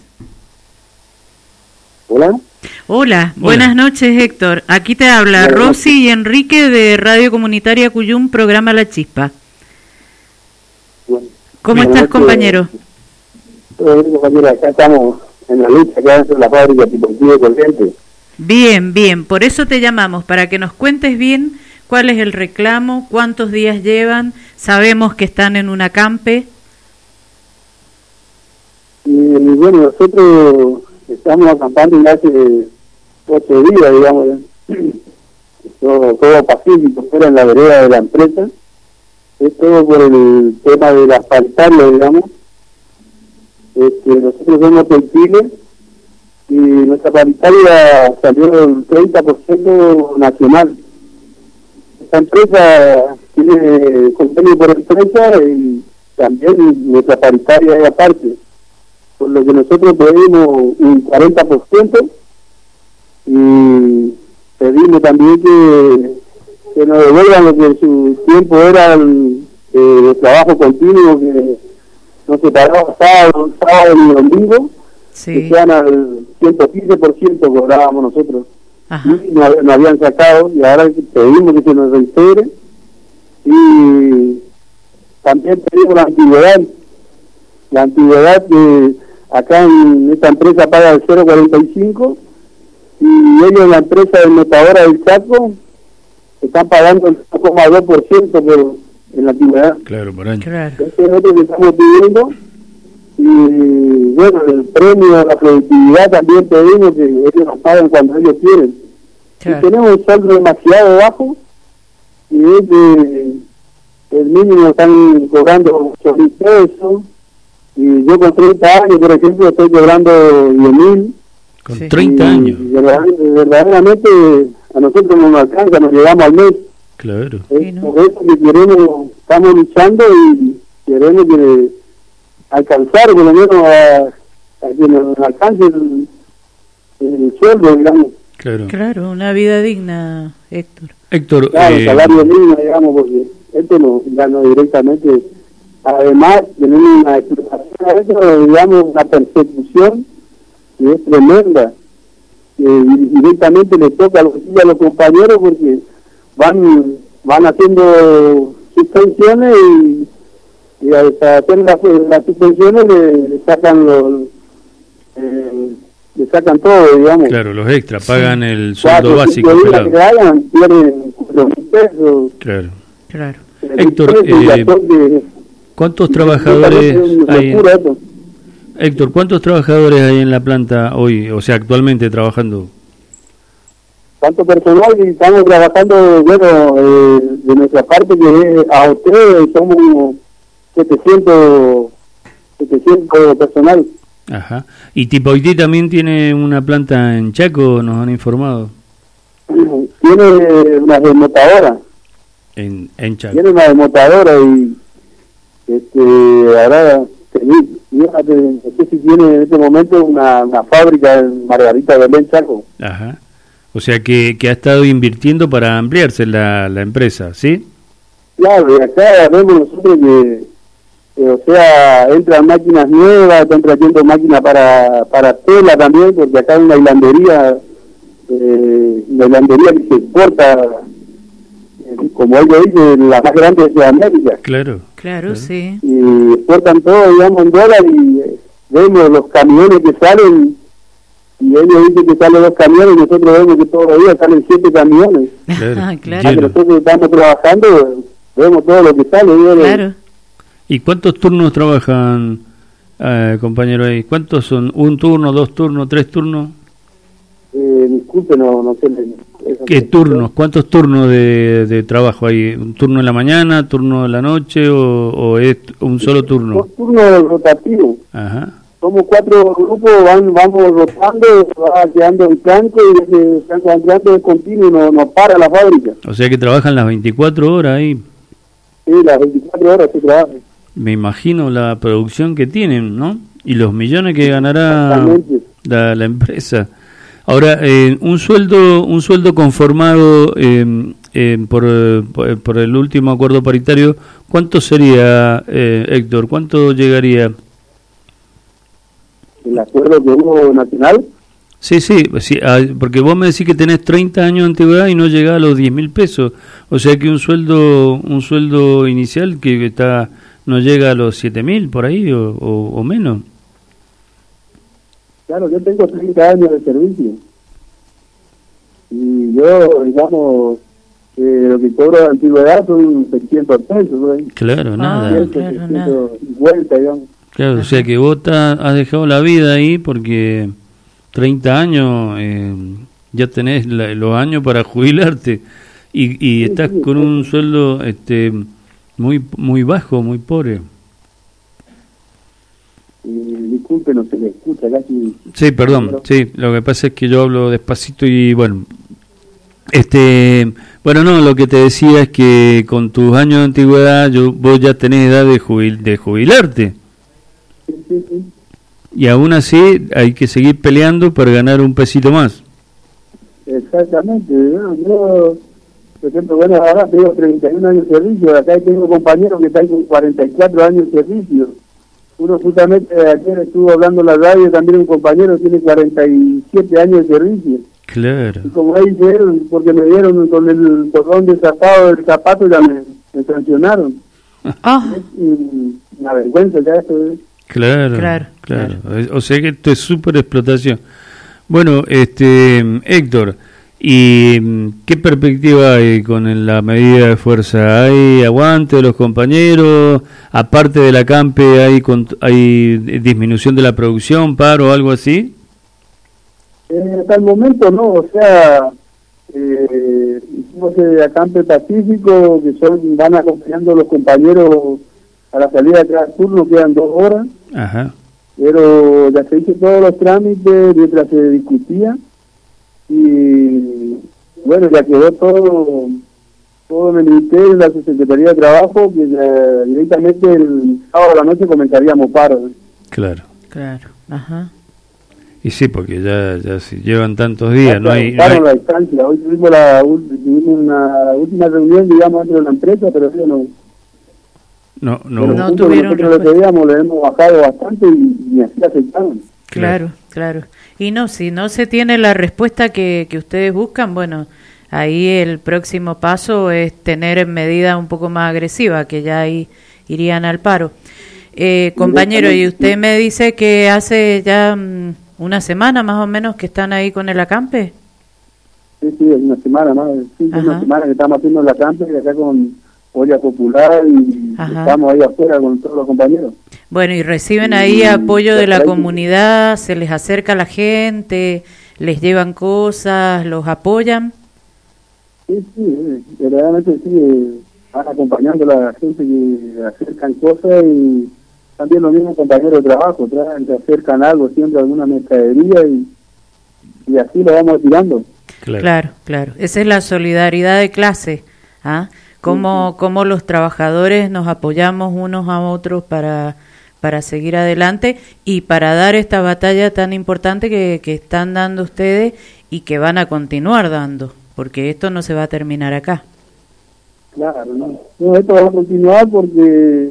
Hola. Hola, Hola. Buenas noches, Héctor. Aquí te habla Hola. Rosy y Enrique de Radio Comunitaria Cuyum, programa La Chispa. Bueno, ¿Cómo estás, noches, compañero? Todo bien, compañero, acá estamos en la lucha que hace la fábrica Tipoití de Corrientes. Bien, bien, por eso te llamamos, para que nos cuentes bien cuál es el reclamo, cuántos días llevan, sabemos que están en una campe. Y bueno, nosotros estamos acampando ya hace ocho días, digamos, todo, todo pacífico, fuera en la vereda de la empresa, es todo por el tema del asfaltario, digamos. Este, nosotros somos textiles y nuestra paritaria salió del treinta por ciento nacional. Esta empresa tiene convenio por empresa y también nuestra paritaria es aparte, por lo que nosotros pedimos un cuarenta por ciento y pedimos también que, que nos devuelvan lo que en su tiempo era el, el trabajo continuo, que no se pagaba sábado, sábado ni domingo, sí. Que sean al ciento quince por ciento cobrábamos nosotros. Ajá. Y nos, nos habían sacado y ahora pedimos que se nos reintegre y también pedimos la antigüedad, la antigüedad que acá en esta empresa paga el cero coma cuarenta y cinco y ellos en la empresa de Metadora del Chaco están pagando el cero coma dos por ciento por en la antigüedad. Claro, por año. Claro. Este es otro que estamos pidiendo y bueno, el premio a la productividad también pedimos que ellos nos paguen cuando ellos quieren. Claro. Y tenemos un sueldo demasiado bajo y es de, el mínimo están cobrando ocho mil pesos y yo con treinta años, por ejemplo, estoy cobrando diez mil. Con sí. treinta y, años. Y verdaderamente a nosotros no nos alcanza, nos llegamos al mes. Claro. Es por eso que queremos estamos luchando y queremos que alcanzar por lo menos a, a que nos alcance el, el sueldo, digamos. Claro. Claro, una vida digna, Héctor. Héctor, Claro, eh, salario mínimo, digamos, porque esto no gana directamente. Además, tenemos una explotación, esto, digamos, una persecución que es tremenda, que directamente le toca a los, a los compañeros porque van van haciendo suspensiones y, y al hacer las, las suspensiones le, le sacan los eh, le sacan todo, digamos. claro, los extras, pagan el Cuatro, sueldo básico. cinco días pelado. que hagan, pierden cuatro mil pesos. Claro. Claro. Héctor, eh, ¿cuántos trabajadores hay? en- Héctor, ¿cuántos trabajadores hay en la planta hoy, o sea, actualmente trabajando? Tanto personal y estamos trabajando, bueno, eh, de nuestra parte que es A O T, somos setecientos, setecientos personal. Ajá. ¿Y Tipoití también tiene una planta en Chaco, nos han informado? Tiene una desmotadora, En, en Chaco. tiene una desmotadora y este, ahora, fíjate, no sé si tiene en este momento una, una fábrica en Margarita Belén, Chaco. Ajá. O sea que, que ha estado invirtiendo para ampliarse la, la empresa, ¿sí? Claro, y acá vemos nosotros que, eh, o sea, entran máquinas nuevas, están trayendo máquinas para, para tela también, porque acá hay una hilandería, eh, una hilandería que se exporta, eh, como él lo dice, la más grande de Sudamérica. Claro. Claro, sí. Y exportan todo, digamos, en dólar y eh, vemos los camiones que salen, y ellos dicen que salen dos camiones y nosotros vemos que todos los días salen siete camiones. Claro. Ah, Ya claro. que nosotros estamos trabajando, vemos todo lo que sale. ¿no? Claro. ¿Y cuántos turnos trabajan, eh, compañero ahí? ¿Cuántos son? ¿Un turno, dos turnos, tres turnos? Eh, disculpe, no, no sé. Eso ¿Qué que- turnos? ¿Cuántos turnos de, de trabajo hay? ¿Un turno en la mañana, turno en la noche o, o es un solo turno? Dos turnos rotativos. Ajá. Somos cuatro grupos, van, vamos rotando, va quedando en blanco y ese blanco en blanco es continuo, no, no para la fábrica. O sea que trabajan las veinticuatro horas ahí. Sí, las veinticuatro horas se trabaja. Me imagino la producción que tienen, ¿no? Y los millones que ganará Exactamente. la, la empresa. Ahora, eh, un sueldo un sueldo conformado eh, eh, por, eh, por por el último acuerdo paritario, ¿cuánto sería, eh, Héctor? ¿Cuánto llegaría? El acuerdo que hubo nacional, Sí, sí, sí, ah, porque vos me decís que tenés treinta años de antigüedad y no llegás a los diez mil pesos. O sea que un sueldo un sueldo inicial que está no llega a los siete mil por ahí o, o, o menos. claro, yo tengo treinta años de servicio. Y yo, digamos, eh, lo que cobro de antigüedad son seiscientos pesos, ¿no? Claro, nada. Ah, claro, nada. ciento cincuenta, digamos. Claro, o sea que vos ta- has dejado la vida ahí porque treinta años, eh, ya tenés la- los años para jubilarte y, y estás sí, con un sueldo este muy muy bajo, muy pobre. Y disculpe, no se le escucha casi. Sí, perdón, sí, lo que pasa es que yo hablo despacito y bueno, este, bueno, no, lo que te decía es que con tus años de antigüedad yo, vos ya tenés edad de, jubil, de jubilarte. Sí, sí, sí. Y aún así hay que seguir peleando para ganar un pesito más. Exactamente. Yo, yo, por ejemplo, bueno, ahora tengo treinta y un años de servicio. Acá tengo compañeros que están con cuarenta y cuatro años de servicio. Uno justamente ayer estuvo hablando en la radio, también un compañero tiene cuarenta y siete años de servicio. Claro. Y como ahí dijeron, porque me dieron con el cordón desatado del zapato, ya me, me sancionaron. Ah, Es una vergüenza ya esto. ¿eh? Claro, Claro, claro, O sea que esto es súper explotación. Bueno, este Héctor, ¿y mm, qué perspectiva hay con el- la medida de fuerza? ¿Hay aguante de los compañeros? Aparte de la campe, ¿hay, cont- hay disminución de la producción, paro, algo así? Eh, hasta el momento no, o sea, eh, hicimos el acampe pacífico, que son van acompañando a los compañeros a la salida de cada turno, quedan dos horas, Ajá. pero ya se hizo todos los trámites mientras se discutía y bueno, ya quedó todo todo en el Ministerio, en la Secretaría de Trabajo, que eh, directamente el sábado a la noche comenzaríamos paro. Claro. Claro, ajá. Y sí, porque ya, ya si llevan tantos días, Ya no hay... No paro hay... la distancia. Hoy tuvimos, la, tuvimos una última reunión, digamos, dentro de la empresa, pero yo no... No, no, Pero No justo tuvieron nosotros lo que respuesta. veíamos, le hemos bajado bastante y, y así aceptaron. Claro, claro. Y no, si no se tiene la respuesta que, que ustedes buscan, bueno, ahí el próximo paso es tener medidas un poco más agresivas, que ya ahí irían al paro. Eh, compañero, y usted me dice que hace ya mm, una semana más o menos que están ahí con el acampe. Sí, sí, es una semana más, sí, es una semana que estamos haciendo la campa y acá con Olla Popular y Ajá. estamos ahí afuera con todos los compañeros. Bueno, y reciben ahí Y- apoyo de la ahí- comunidad, se les acerca la gente, les llevan cosas, los apoyan. Sí, sí, eh, verdaderamente sí, eh, van acompañando a la gente que acercan cosas y también los mismos compañeros de trabajo, traen, te acercan algo, siempre alguna mercadería y, y así lo vamos tirando. claro. Claro, claro. Esa es la solidaridad de clase. ¿Ah? Cómo, cómo los trabajadores nos apoyamos unos a otros para, para seguir adelante y para dar esta batalla tan importante que, que están dando ustedes y que van a continuar dando, porque esto no se va a terminar acá. Claro, no, no esto va a continuar porque,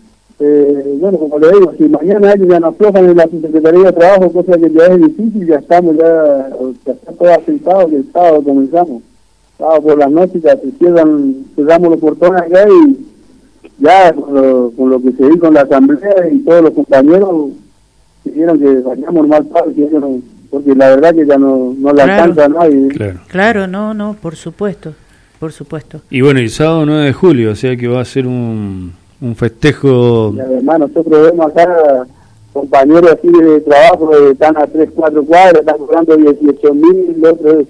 eh, bueno, como le digo, si mañana ellos ya nos aflojan en la Secretaría de Trabajo, cosa que ya es difícil, ya estamos, ya, ya está todo asentado, que el sábado comenzamos. Sábado por las noches ya se cierran, cerramos los portones acá y ya con lo, con lo que se dio con la asamblea y todos los compañeros dijeron que vayamos mal paro, que ellos no, porque la verdad que ya no, no le Claro. alcanza a nadie. Claro. Claro, no, no, por supuesto, por supuesto. Y bueno, el sábado nueve de julio, o sea que va a ser un, un festejo... Y además nosotros vemos acá compañeros así de trabajo que están a tres, cuatro cuadras, están cobrando dieciocho mil, otro es,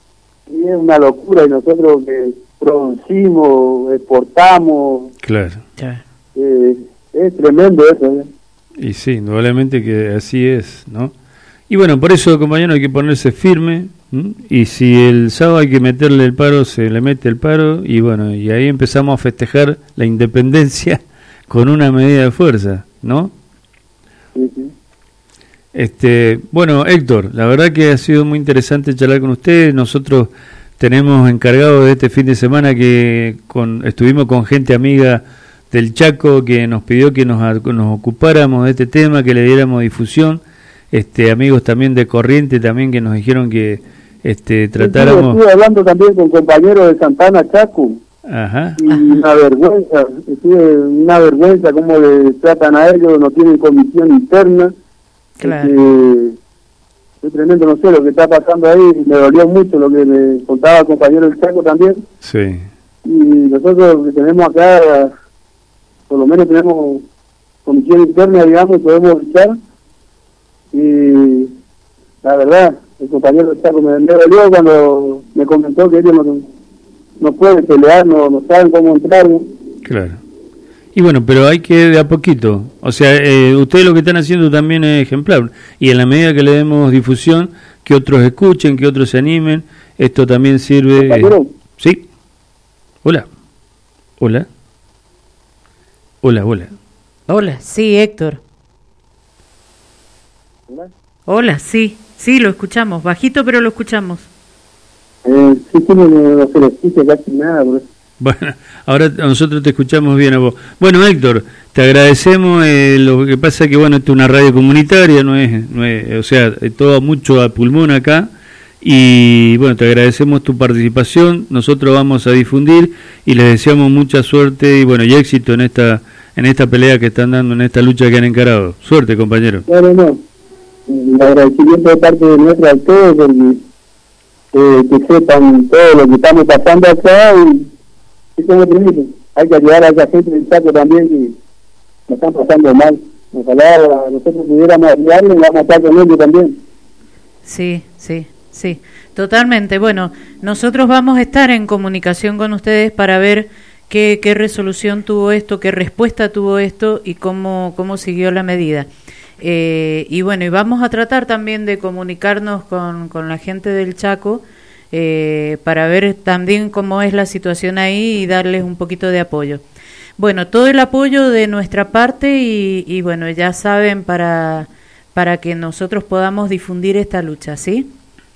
y es una locura, y nosotros que producimos, exportamos, Claro. Ya. eh, es tremendo eso. ¿eh? Y sí, indudablemente que así es, ¿no? Y bueno, por eso, compañero, hay que ponerse firme, ¿m? Y si el sábado hay que meterle el paro, se le mete el paro, y bueno, y ahí empezamos a festejar la independencia con una medida de fuerza, ¿no? Sí, sí. Este, bueno, Héctor, la verdad que ha sido muy interesante charlar con ustedes. Nosotros tenemos encargado de este fin de semana que con, estuvimos con gente amiga del Chaco que nos pidió que nos, nos ocupáramos de este tema, que le diéramos difusión. Este, amigos también de Corriente también que nos dijeron que este, tratáramos. Estuve hablando también con compañeros de Santana, Chaco, Ajá. y una vergüenza, estuve una vergüenza cómo le tratan a ellos, no tienen comisión interna. Claro. Este, es tremendo, no sé lo que está pasando ahí, me dolió mucho lo que me contaba el compañero del Chaco también, Sí. y nosotros que tenemos acá, por lo menos tenemos comisión interna, digamos, y podemos luchar, y la verdad, el compañero del Chaco me, me dolió cuando me comentó que ellos no, no pueden pelear, no, no saben cómo entrar, ¿no? Claro. Y bueno, pero hay que de a poquito. O sea, eh, ustedes lo que están haciendo también es ejemplar. Y en la medida que le demos difusión, que otros escuchen, que otros se animen, esto también sirve... Compañero. Sí. Hola. Hola. Hola, hola. Hola, sí, Héctor. ¿Hola? Hola, sí, sí, lo escuchamos, bajito pero lo escuchamos. Eh, sí, sí, no, no se le escucha casi nada, por eso. Bueno, ahora nosotros te escuchamos bien a vos. Bueno, Héctor, te agradecemos. Eh, lo que pasa que, bueno, esto es una radio comunitaria, no es, no es o sea, es todo mucho a pulmón acá. Y bueno, te agradecemos tu participación. Nosotros vamos a difundir y les deseamos mucha suerte y bueno, y éxito en esta en esta pelea que están dando, en esta lucha que han encarado. Suerte, compañero. Claro, no. El agradecimiento de parte de nuestra a todos, porque eh, que sepan todo lo que estamos pasando acá y eso me permite. Hay que ayudar a esa gente del Chaco también que nos están pasando mal. Ojalá nosotros pudiéramos ayudarle y vamos a estar con ellos también. Sí, sí, sí, totalmente. Bueno, nosotros vamos a estar en comunicación con ustedes para ver qué, qué resolución tuvo esto, qué respuesta tuvo esto y cómo, cómo siguió la medida. Eh, y bueno, y vamos a tratar también de comunicarnos con, con la gente del Chaco eh, para ver también cómo es la situación ahí y darles un poquito de apoyo. Bueno, todo el apoyo de nuestra parte y, y bueno, ya saben, para, para que nosotros podamos difundir esta lucha, ¿sí?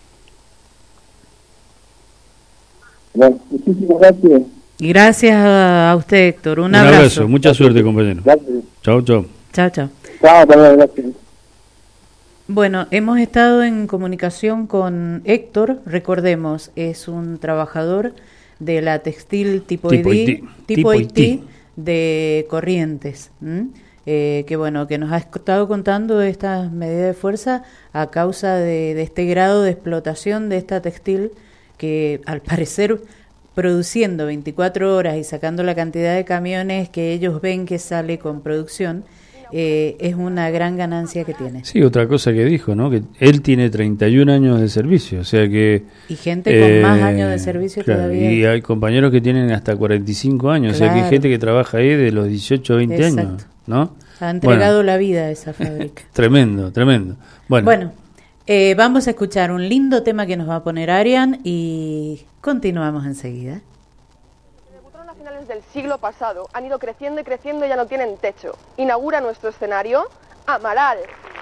Bueno, muchísimas gracias. Y gracias a, a usted, Héctor. Un, Un abrazo. abrazo. Mucha suerte, compañero. Gracias. Chao, chao. Chao, chao. Chao, también, gracias. Bueno, hemos estado en comunicación con Héctor, recordemos, es un trabajador de la textil tipo, Tipo Haití, Haití. tipo Tipo Haití Haití. de Corrientes, ¿m? eh, que bueno, que nos ha estado contando estas medidas de fuerza a causa de, de este grado de explotación de esta textil que al parecer produciendo veinticuatro horas y sacando la cantidad de camiones que ellos ven que sale con producción, eh, es una gran ganancia que tiene. Sí, otra cosa que dijo, ¿no? Que él tiene treinta y un años de servicio, o sea que... Y gente con más años de servicio claro, todavía. Y hay compañeros que tienen hasta cuarenta y cinco años, o sea que hay Claro. gente que trabaja ahí de los dieciocho, veinte Exacto. años, ¿no? Ha entregado Bueno, la vida a esa fábrica. tremendo, tremendo. Bueno, Bueno, eh, vamos a escuchar un lindo tema que nos va a poner Arian y continuamos enseguida. Debutaron a finales del siglo pasado, han ido creciendo y creciendo y ya no tienen techo. Inaugura nuestro escenario Amaral.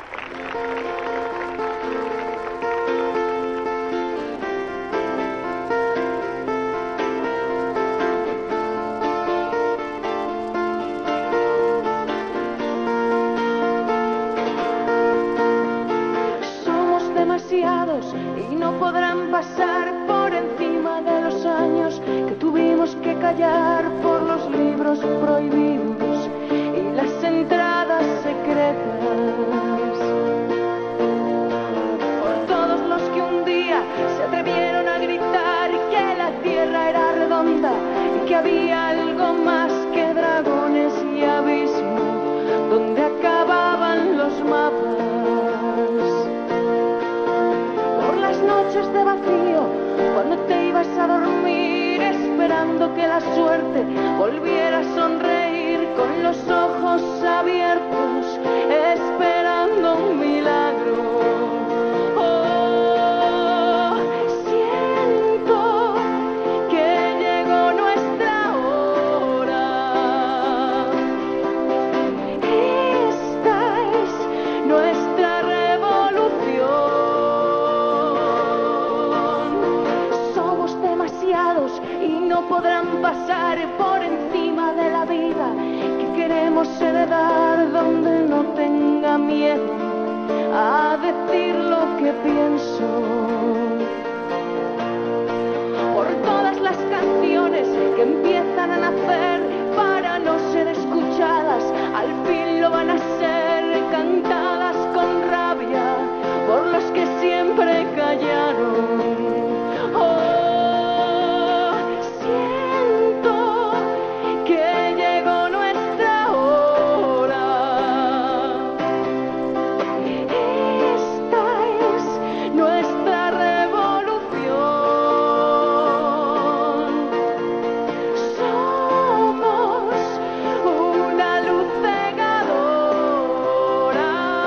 Somos demasiados y no podrán pasar por encima de los años que tuvimos que callar por los libros prohibidos y las entradas secretas. Por todos los que un día se atrevieron a gritar que la tierra era redonda y que había algo más que dragones y abismo donde acababan los mapas. Por las noches de vacío, cuando te ibas a dormir, esperando que la suerte volviera a sonreír con los ojos abiertos, esperando un milagro. Oh, siento que llegó nuestra hora. Esta es nuestra revolución. Somos demasiados y no podrán pasar por encima de la vida que queremos heredar, donde no tenga miedo a decir lo que pienso. Por todas las canciones que empiezan a nacer para no ser escuchadas, al fin lo van a ser, cantadas con rabia por los que siempre callaron. Oh, siento que llegó nuestra hora. Esta es nuestra revolución. Somos una luz cegadora,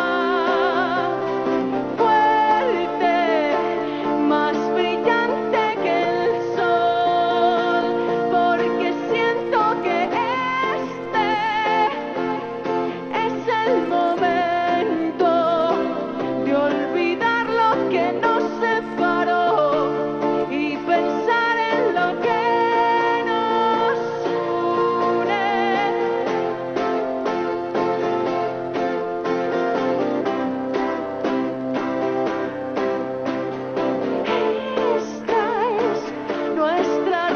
fuerte, más brillante que el sol, porque siento que este es el momento de olvidar lo que nos separó y pensar en lo que nos une. Esta es nuestra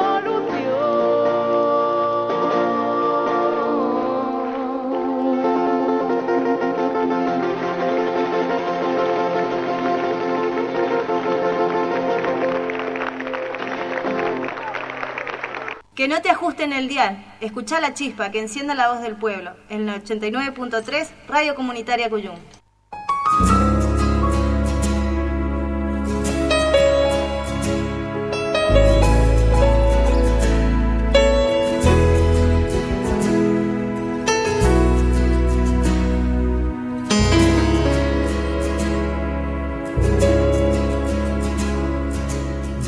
Que no te ajusten el dial. Escuchá la chispa que encienda la voz del pueblo. En el ochenta y nueve punto tres, Radio Comunitaria Cuyum.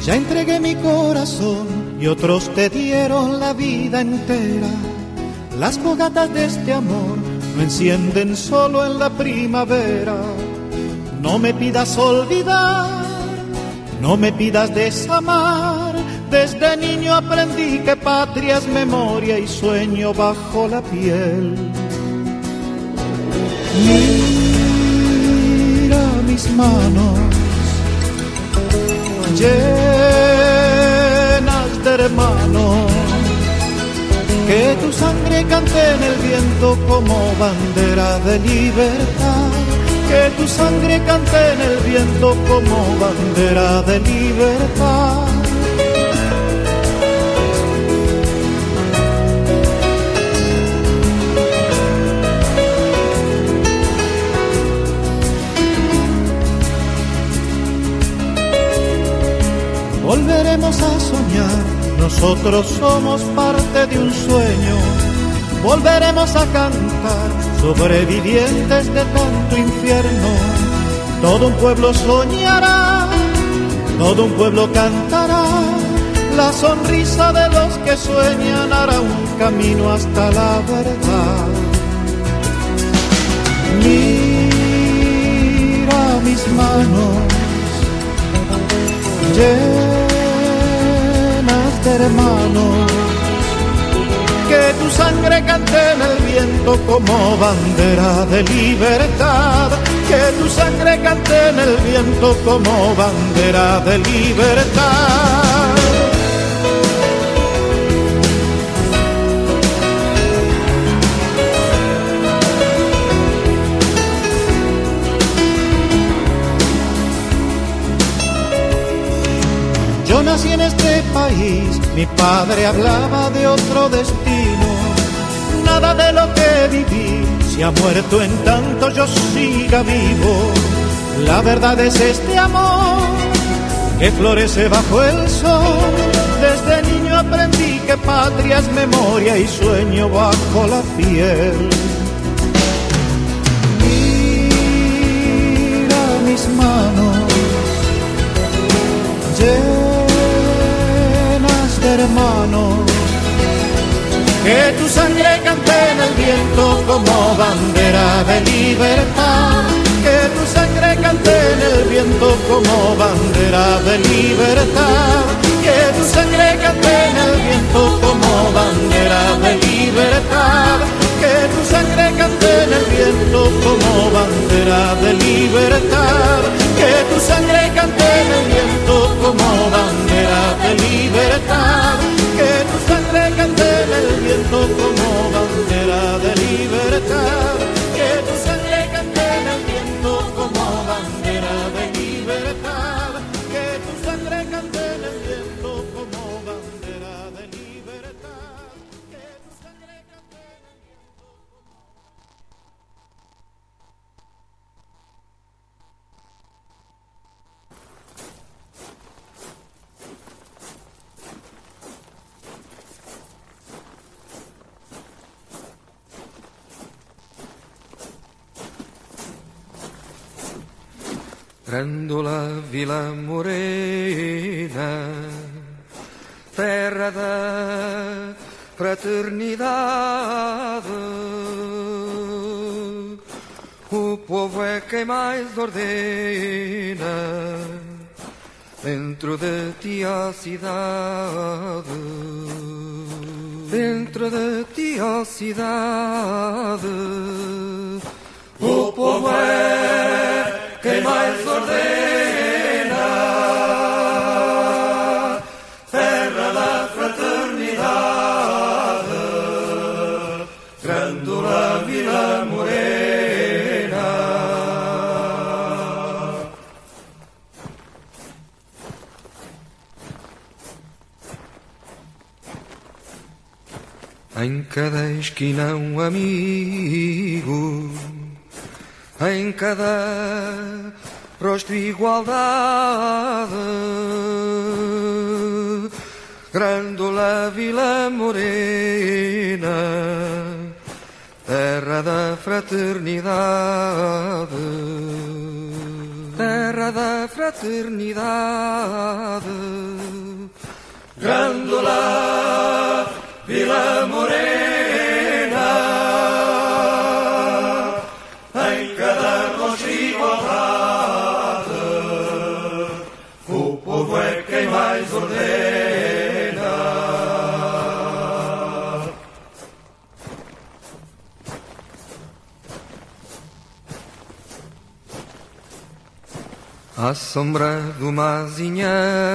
Ya entregué mi corazón y otros te dieron la vida entera. Las fogatas de este amor no encienden solo en la primavera. No me pidas olvidar, no me pidas desamar. Desde niño aprendí que patria es memoria y sueño bajo la piel. Mira mis manos llenas de hermanos, que tu sangre cante en el viento como bandera de libertad, que tu sangre cante en el viento como bandera de libertad. Volveremos a soñar, nosotros somos parte de un sueño. Volveremos a cantar, sobrevivientes de tanto infierno. Todo un pueblo soñará, todo un pueblo cantará. La sonrisa de los que sueñan hará un camino hasta la verdad. Mira mis manos llenas de hermanos, que tu sangre cante en el viento como bandera de libertad, que tu sangre cante en el viento como bandera de libertad. Yo nací en este país, mi padre hablaba de otro destino. Nada de lo que viví se ha muerto en tanto yo siga vivo. La verdad es este amor que florece bajo el sol. Desde niño aprendí que patria es memoria y sueño bajo la piel. Mira mis manos llenas de hermanos, que tu sangre cante en el viento como bandera de libertad, que tu sangre cante en el viento como bandera de libertad, que tu sangre cante en el viento como bandera de libertad, que tu sangre cante en el viento como bandera de libertad, que tu sangre cante en el viento como bandera de libertad, que tu sangre cante en el viento como bandera de libertad, que tu sangre cante en el viento como bandera de libertad, que tu sangre cante en el viento como bandera de libertad, que tu sangre cante en el viento. Grândola Vila Morena, terra da fraternidade, o povo é quem mais ordena dentro de ti a cidade, dentro de ti a cidade, o povo é quem mais ordena, terra da fraternidade, Grândola Vila Morena. Em cada esquina um amigo, em cada rosto igualdade, Grândola Vila Morena, terra da fraternidade, terra da fraternidade. Grândola Vila Morena, em cada rocha igualdade, o povo é quem mais ordena. À sombra de uma azinheira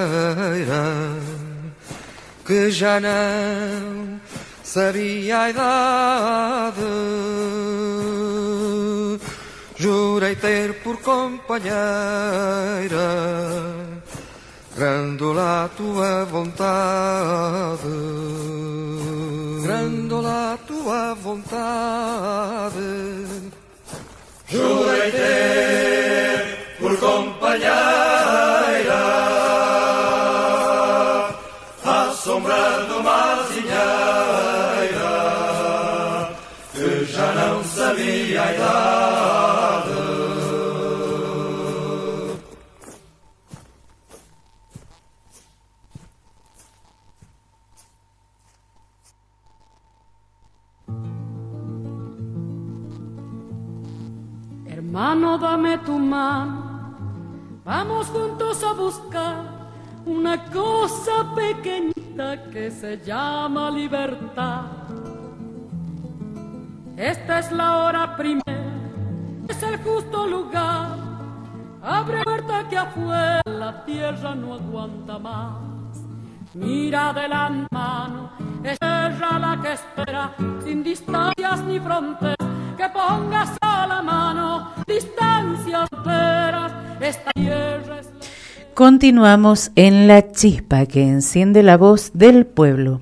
que já não sabia a idade, jurei ter por companheira Grândola a tua vontade, Grândola a tua vontade, jurei ter por companheira à sombra de uma azinheira que já não sabia a idade. Hermano, dame tu mano, vamos juntos a buscar una cosa pequeñita que se llama libertad. Esta es la hora primera, es el justo lugar. Abre puerta que afuera la tierra no aguanta más. Mira adelante, mano, es tierra la que espera, sin distancias ni fronteras. Que pongas a la mano distancias enteras, esta tierra es... Continuamos en La Chispa, que enciende la voz del pueblo.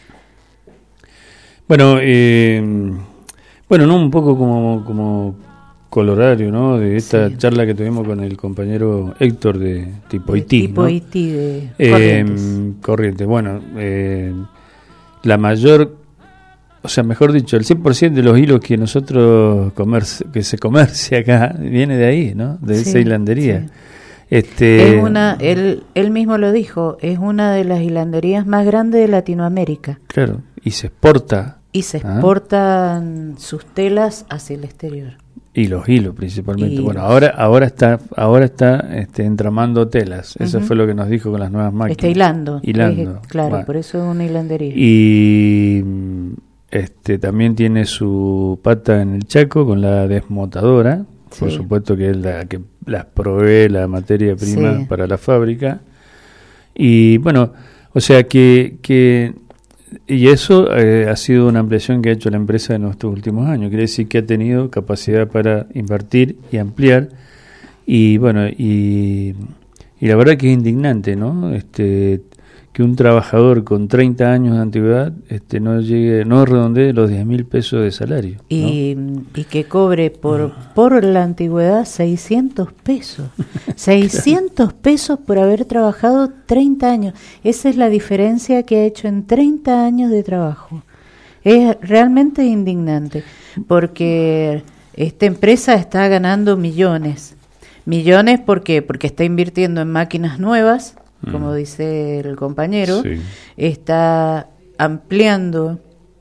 Bueno, eh, bueno, no un poco como, como colorario, ¿no? De esta sí. charla que tuvimos con el compañero Héctor de Tipoití, Tipo ¿no? Tipoití de eh, Corrientes. Corrientes. Bueno, eh, la mayor, o sea, mejor dicho, el cien por ciento de los hilos que nosotros comerci- que se comercia acá viene de ahí, ¿no? De Sí, esa hilandería. sí. Este, Es una, él, él mismo lo dijo, es una de las hilanderías más grandes de Latinoamérica. Claro, y se exporta. Y se ¿ah? exportan sus telas hacia el exterior. Y los hilos principalmente. Hilos. Bueno, ahora ahora está ahora está este, entramando telas. Eso Ujú. fue lo que nos dijo con las nuevas máquinas. Está hilando. Hilando. Es- claro, Bueno. por eso es una hilandería. Y este también tiene su pata en el Chaco con la desmotadora. Por Sí. supuesto que es la que las provee la materia prima Sí. para la fábrica. Y bueno, o sea que, que y eso eh, ha sido una ampliación que ha hecho la empresa en estos últimos años. Quiere decir que ha tenido capacidad para invertir y ampliar. Y bueno, y, y la verdad que es indignante, ¿no? Este, que un trabajador con treinta años de antigüedad este, no llegue, no redondee los diez mil pesos de salario, ¿no? Y, y que cobre por, por la antigüedad seiscientos pesos. seiscientos pesos por haber trabajado treinta años. Esa es la diferencia que ha hecho en treinta años de trabajo. Es realmente indignante, porque esta empresa está ganando millones. Millones, ¿por qué? Porque está invirtiendo en máquinas nuevas, como dice el compañero, Sí. está ampliando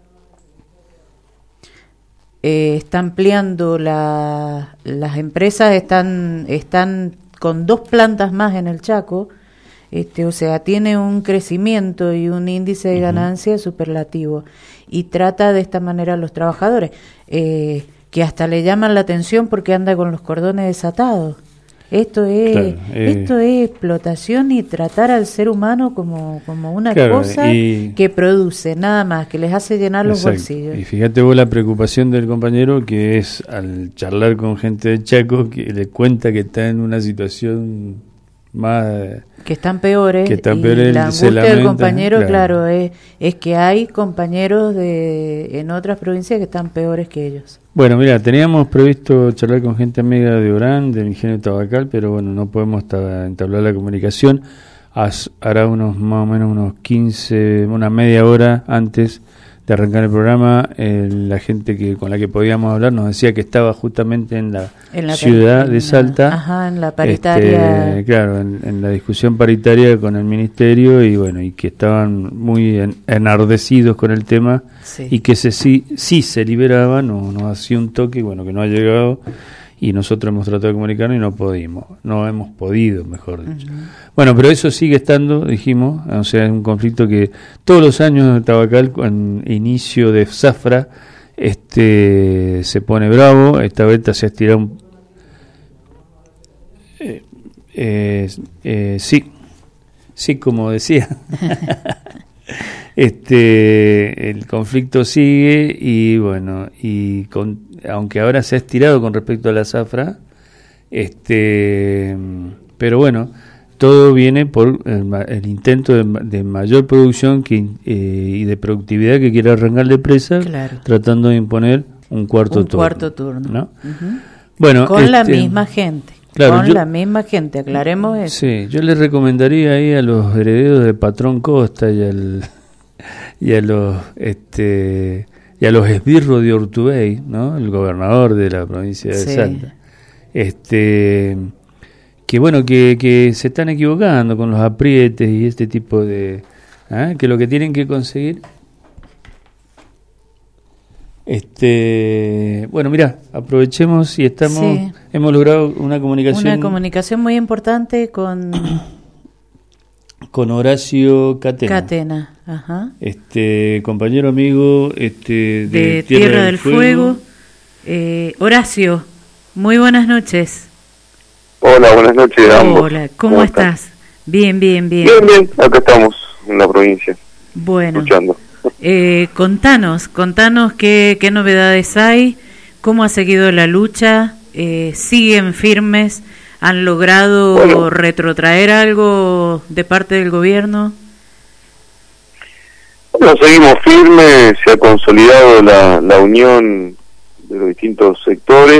eh, está ampliando la, las empresas están están con dos plantas más en el Chaco, este, o sea, tiene un crecimiento y un índice de ganancia superlativo y trata de esta manera a los trabajadores, eh, que hasta le llaman la atención porque anda con los cordones desatados. Esto es Claro, eh. esto es explotación y tratar al ser humano como, como una Claro, cosa y- que produce, nada más, que les hace llenar los Exacto. bolsillos. Y fíjate vos la preocupación del compañero, que es al charlar con gente de Chaco, que le cuenta que está en una situación más... Que están peores, que están y peores, la se angustia del lamenta, compañero, claro. claro, es, es que hay compañeros de en otras provincias que están peores que ellos. Bueno, mira, teníamos previsto charlar con gente amiga de Orán, del ingenio tabacal, pero bueno, no podemos ta- entablar la comunicación. Has- hará unos más o menos unos quince, una media hora antes de arrancar el programa, eh, la gente que con la que podíamos hablar nos decía que estaba justamente en la, en la ciudad de Salta. Ajá, en la paritaria. Este, claro, en, en la discusión paritaria con el ministerio y bueno, y que estaban muy en, enardecidos con el tema sí. y que se, sí, sí se liberaban, o nos hacía un toque, bueno, que no ha llegado. Y nosotros hemos tratado de comunicarnos y no pudimos, no hemos podido, mejor dicho. Uh-huh. Bueno, pero eso sigue estando, dijimos, o sea, es un conflicto que todos los años en Tabacal, en inicio de zafra, este, se pone bravo. Esta vez se ha estirado un... Eh, eh, eh, sí, sí, como decía. Este, el conflicto sigue y bueno, y con, aunque ahora se ha estirado con respecto a la zafra, este, pero bueno, todo viene por el, el intento de, de mayor producción que, eh, y de productividad que quiere arrancar la empresa, claro. tratando de imponer un cuarto un turno. Cuarto turno. ¿No? Uh-huh. Bueno, con este, la misma gente. Claro, con yo, la misma gente, aclaremos eso. Sí, yo le recomendaría ahí a los herederos de Patrón Costa y al y a los este y a los esbirros de Ortubey, ¿no? El gobernador de la provincia de sí. Salta. Este que bueno que, que se están equivocando con los aprietes y este tipo de ¿eh? Que lo que tienen que conseguir Este, bueno, mira, aprovechemos y estamos, sí. hemos logrado una comunicación, una comunicación muy importante con con Horacio Catena, Catena, ajá, este compañero amigo, este de, de Tierra, Tierra del, del Fuego. Fuego. Eh, Horacio, muy buenas noches. Hola, buenas noches a ambos. Hola, ¿cómo, ¿Cómo estás? estás? Bien, bien, bien. Bien, bien, acá estamos en la provincia. Bueno. Escuchando. Eh, contanos, contanos qué, qué novedades hay, cómo ha seguido la lucha, eh, siguen firmes, han logrado bueno, retrotraer algo de parte del gobierno. Bueno, seguimos firmes, se ha consolidado la, la unión de los distintos sectores.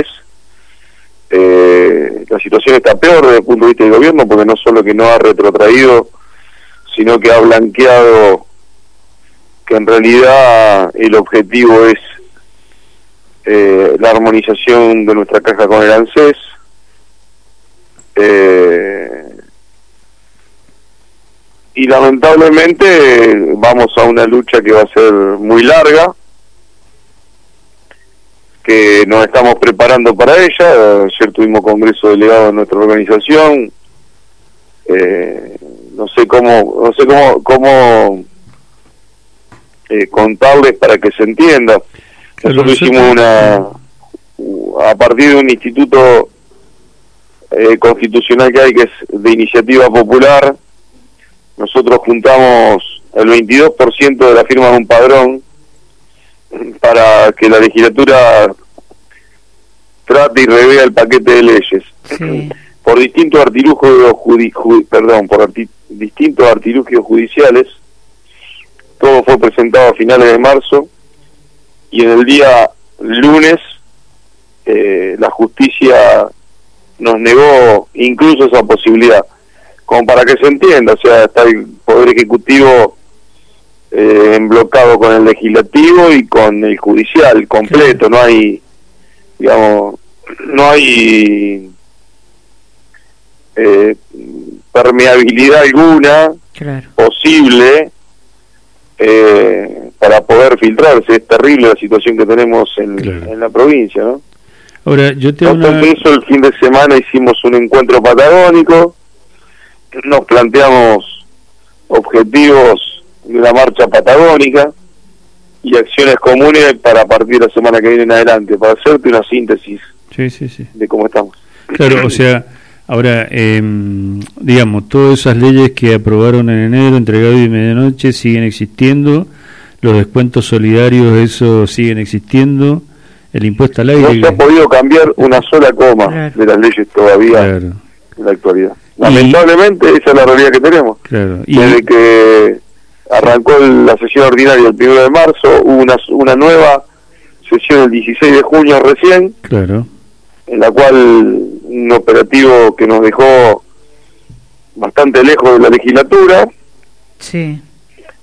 Eh, la situación está peor desde el punto de vista del gobierno porque no solo que no ha retrotraído, sino que ha blanqueado que en realidad el objetivo es eh, la armonización de nuestra caja con el ANSES. Eh, y lamentablemente vamos a una lucha que va a ser muy larga, que nos estamos preparando para ella. Ayer tuvimos congreso delegado en nuestra organización. Eh, no sé cómo, no sé cómo, cómo Eh, contarles para que se entienda. Nosotros hicimos una, a partir de un instituto eh, constitucional que hay, que es de iniciativa popular, nosotros juntamos el veintidós por ciento de la firma de un padrón para que la legislatura trate y revea el paquete de leyes. Sí. Por distintos artilugios judi, judi, perdón, por arti, distintos artilugios judiciales. Todo fue presentado a finales de marzo y en el día lunes eh, la justicia nos negó incluso esa posibilidad, como para que se entienda. O sea, está el Poder Ejecutivo eh, emblocado con el Legislativo y con el Judicial completo. No hay, digamos, no hay eh, permeabilidad alguna claro. posible Eh, para poder filtrarse. Es terrible la situación que tenemos en, claro. en la provincia, ¿no? Ahora, yo te Entonces, una... eso el fin de semana hicimos un encuentro patagónico, nos planteamos objetivos de la marcha patagónica y acciones comunes para partir la semana que viene en adelante, para hacerte una síntesis sí, sí, sí. de cómo estamos. Claro, o sea, ahora, eh, digamos, todas esas leyes que aprobaron en enero, entregado y medianoche, siguen existiendo, los descuentos solidarios, eso siguen existiendo, el impuesto al aire... No se ha podido cambiar una sola coma claro. de las leyes todavía claro. en la actualidad. Lamentablemente, y, esa es la realidad que tenemos. Claro. Y, Desde que arrancó la sesión ordinaria el primero de marzo, hubo una, una nueva sesión el dieciséis de junio recién, claro. en la cual un operativo que nos dejó bastante lejos de la legislatura. Sí.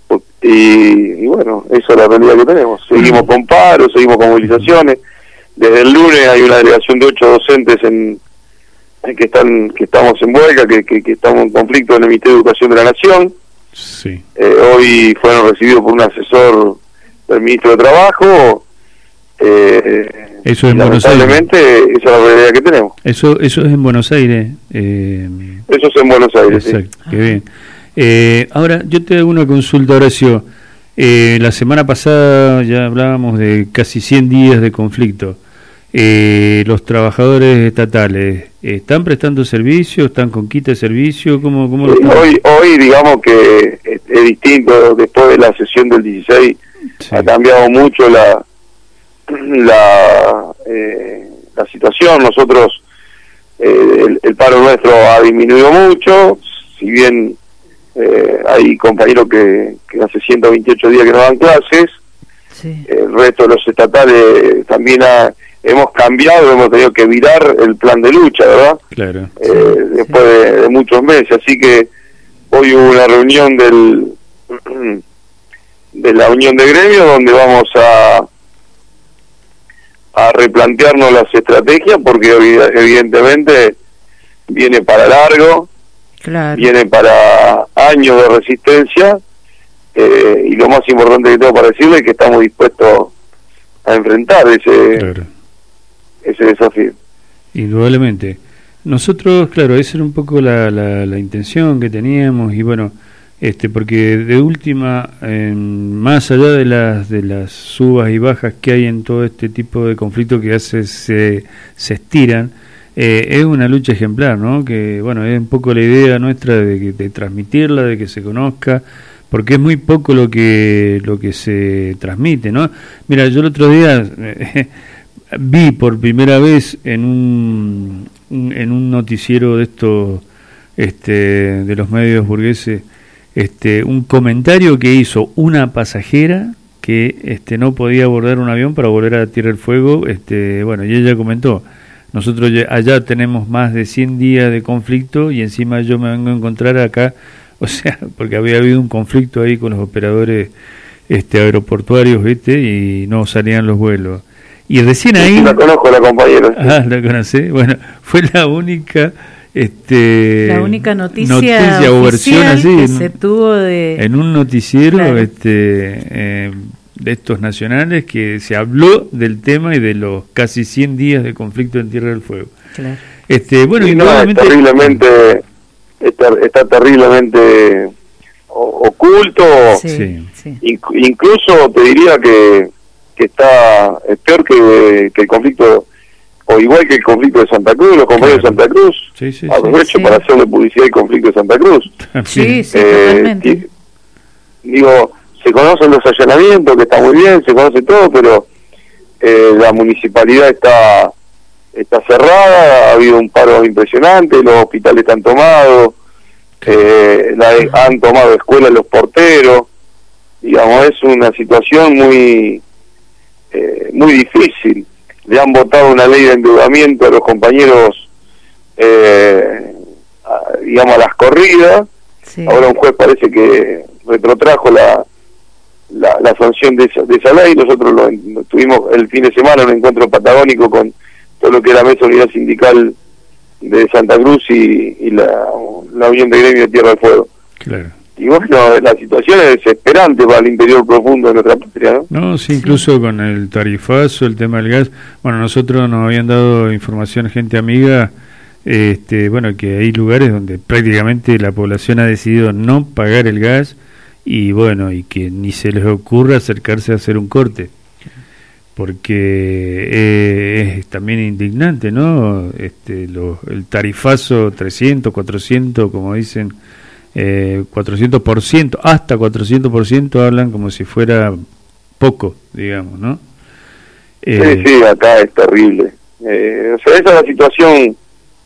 y, y bueno, esa es la realidad que tenemos. Seguimos con paros, seguimos con movilizaciones. Desde el lunes hay una delegación de ocho docentes en, en que están que estamos en huelga, que, que, que estamos en conflicto en el Ministerio de Educación de la Nación. Sí. Eh, hoy fueron recibidos por un asesor del Ministro de Trabajo. Eh, eso es en Buenos Aires. Lamentablemente, esa es la realidad que tenemos. Eso eso es en Buenos Aires. Eh, eso es en Buenos Aires. Exacto, sí. Qué bien. Eh, ahora, yo te hago una consulta, Horacio. Eh, la semana pasada ya hablábamos de casi cien días de conflicto. Eh, los trabajadores estatales, ¿están prestando servicio? ¿Están con quita de servicio? ¿Cómo, cómo lo están? Hoy, hoy digamos que es, es distinto. Después de la sesión del dieciséis, sí. Ha cambiado mucho la la, eh, la situación. Nosotros, eh, el, el paro nuestro ha disminuido mucho, si bien eh, hay compañeros que, que hace ciento veintiocho días que no dan clases, sí. El resto de los estatales también ha, hemos cambiado, hemos tenido que virar el plan de lucha, ¿verdad? Claro. Eh, sí, después sí. De, de muchos meses, así que hoy hubo una reunión del de la unión de gremios donde vamos a a replantearnos las estrategias, porque evidentemente viene para largo, claro. Viene para años de resistencia, eh, y lo más importante que tengo para decirle es que estamos dispuestos a enfrentar ese claro. ese desafío. Indudablemente. Nosotros, claro, esa era un poco la, la, la intención que teníamos, y bueno, este porque de última, eh, más allá de las de las subas y bajas que hay en todo este tipo de conflictos que hace se, se estiran, eh, es una lucha ejemplar, ¿no? Que bueno, es un poco la idea nuestra de, de transmitirla, de que se conozca, porque es muy poco lo que lo que se transmite, ¿no? Mira, yo el otro día eh, vi por primera vez en un, un en un noticiero de estos este de los medios burgueses este un comentario que hizo una pasajera que este no podía abordar un avión para volver a Tierra del Fuego, este bueno, y ella comentó: nosotros allá tenemos más de cien días de conflicto y encima yo me vengo a encontrar acá, o sea, porque había habido un conflicto ahí con los operadores este aeroportuarios, ¿viste? Y no salían los vuelos. Y recién ahí... Sí, la conozco, la compañera. Ah, ¿la conocé? Bueno, fue la única... Este, la única noticia, noticia o versión así que en, se tuvo de... en un noticiero claro. este eh, de estos nacionales, que se habló del tema y de los casi cien días de conflicto en Tierra del Fuego. Claro. Este, bueno, y no, es terriblemente, está, está terriblemente oculto. Sí, sí. Inc- incluso te diría que, que está es peor que, que el conflicto, o igual que el conflicto de Santa Cruz, los compañeros claro. de Santa Cruz. Sí, sí, aprovecho sí. para hacerle publicidad al conflicto de Santa Cruz. Sí, sí, eh, totalmente. Digo, se conocen los allanamientos, que está muy bien, se conoce todo, pero eh, la municipalidad está está cerrada, ha habido un paro impresionante, los hospitales están tomados, eh, la, han tomado escuelas los porteros, digamos, es una situación muy eh, muy difícil. Le han votado una ley de endeudamiento a los compañeros, eh, a, digamos, a las corridas. Sí. Ahora un juez parece que retrotrajo la la, la sanción de esa, de esa ley. Nosotros lo, lo tuvimos el fin de semana un encuentro patagónico con todo lo que es la Mesa Unidad Sindical de Santa Cruz y, y la, la Unión de Gremio de Tierra del Fuego. Claro. Y bueno, la situación es desesperante para el interior profundo de nuestra patria, ¿no? No, sí, incluso con el tarifazo, el tema del gas. Bueno, nosotros nos habían dado información gente amiga, este, bueno, que hay lugares donde prácticamente la población ha decidido no pagar el gas, y bueno, y que ni se les ocurra acercarse a hacer un corte, porque eh, es también indignante, ¿no? Este, lo, el tarifazo trescientos, cuatrocientos, como dicen, eh, cuatrocientos por ciento, hasta cuatrocientos por ciento hablan como si fuera poco, digamos, ¿no? Eh, sí, sí, acá es terrible. Eh, o sea, esa es la situación,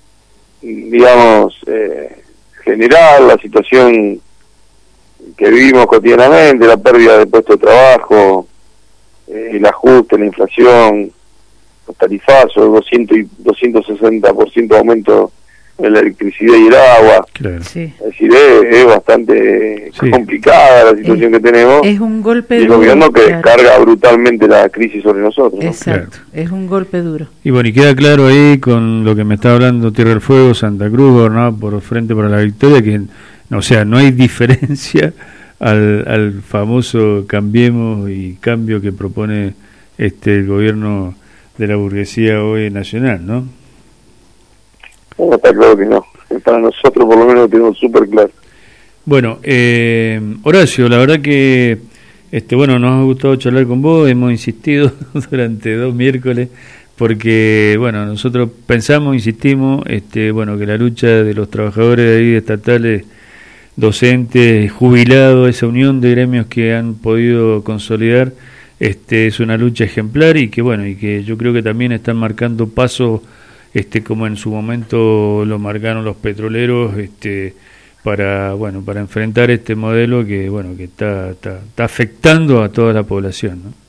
digamos, eh, general, la situación que vivimos cotidianamente, la pérdida de puestos de trabajo, eh, el ajuste, la inflación, los tarifazos, doscientos y doscientos sesenta por ciento de aumento la electricidad y el agua. Claro. Sí. Es decir, es, es bastante Sí. complicada la situación que tenemos. Es un golpe y el duro. gobierno que claro. carga brutalmente la crisis sobre nosotros, ¿no? Exacto, es un golpe duro. Y bueno, y queda claro ahí con lo que me está hablando Tierra del Fuego, Santa Cruz, gobernado por Frente para la Victoria, que, o sea, no hay diferencia al, al famoso cambiemos y cambio que propone este el gobierno de la burguesía hoy nacional, ¿no? No, está claro que no. Para nosotros por lo menos lo tenemos súper claro. Bueno, eh, Horacio, la verdad que este bueno nos ha gustado charlar con vos, hemos insistido durante dos miércoles porque bueno nosotros pensamos, insistimos, este bueno que la lucha de los trabajadores de ahí estatales, docentes, jubilados, esa unión de gremios que han podido consolidar, este es una lucha ejemplar y que bueno y que yo creo que también están marcando pasos, este como en su momento lo marcaron los petroleros, este para bueno para enfrentar este modelo que bueno que está está, está afectando a toda la población, ¿no?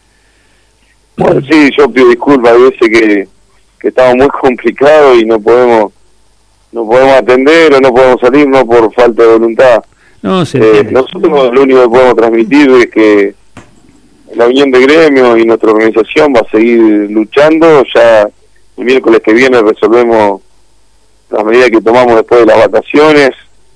Bueno, sí, yo pido disculpas, hay veces que, que estamos muy complicados y no podemos no podemos atender o no podemos salir, no por falta de voluntad. No, se eh, nosotros lo único que podemos transmitir es que la unión de gremios y nuestra organización va a seguir luchando. Ya el miércoles que viene resolvemos las medidas que tomamos después de las vacaciones,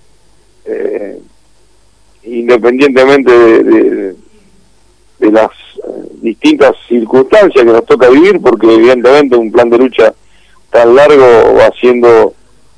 eh, independientemente de, de, de las eh, distintas circunstancias que nos toca vivir, porque evidentemente un plan de lucha tan largo va siendo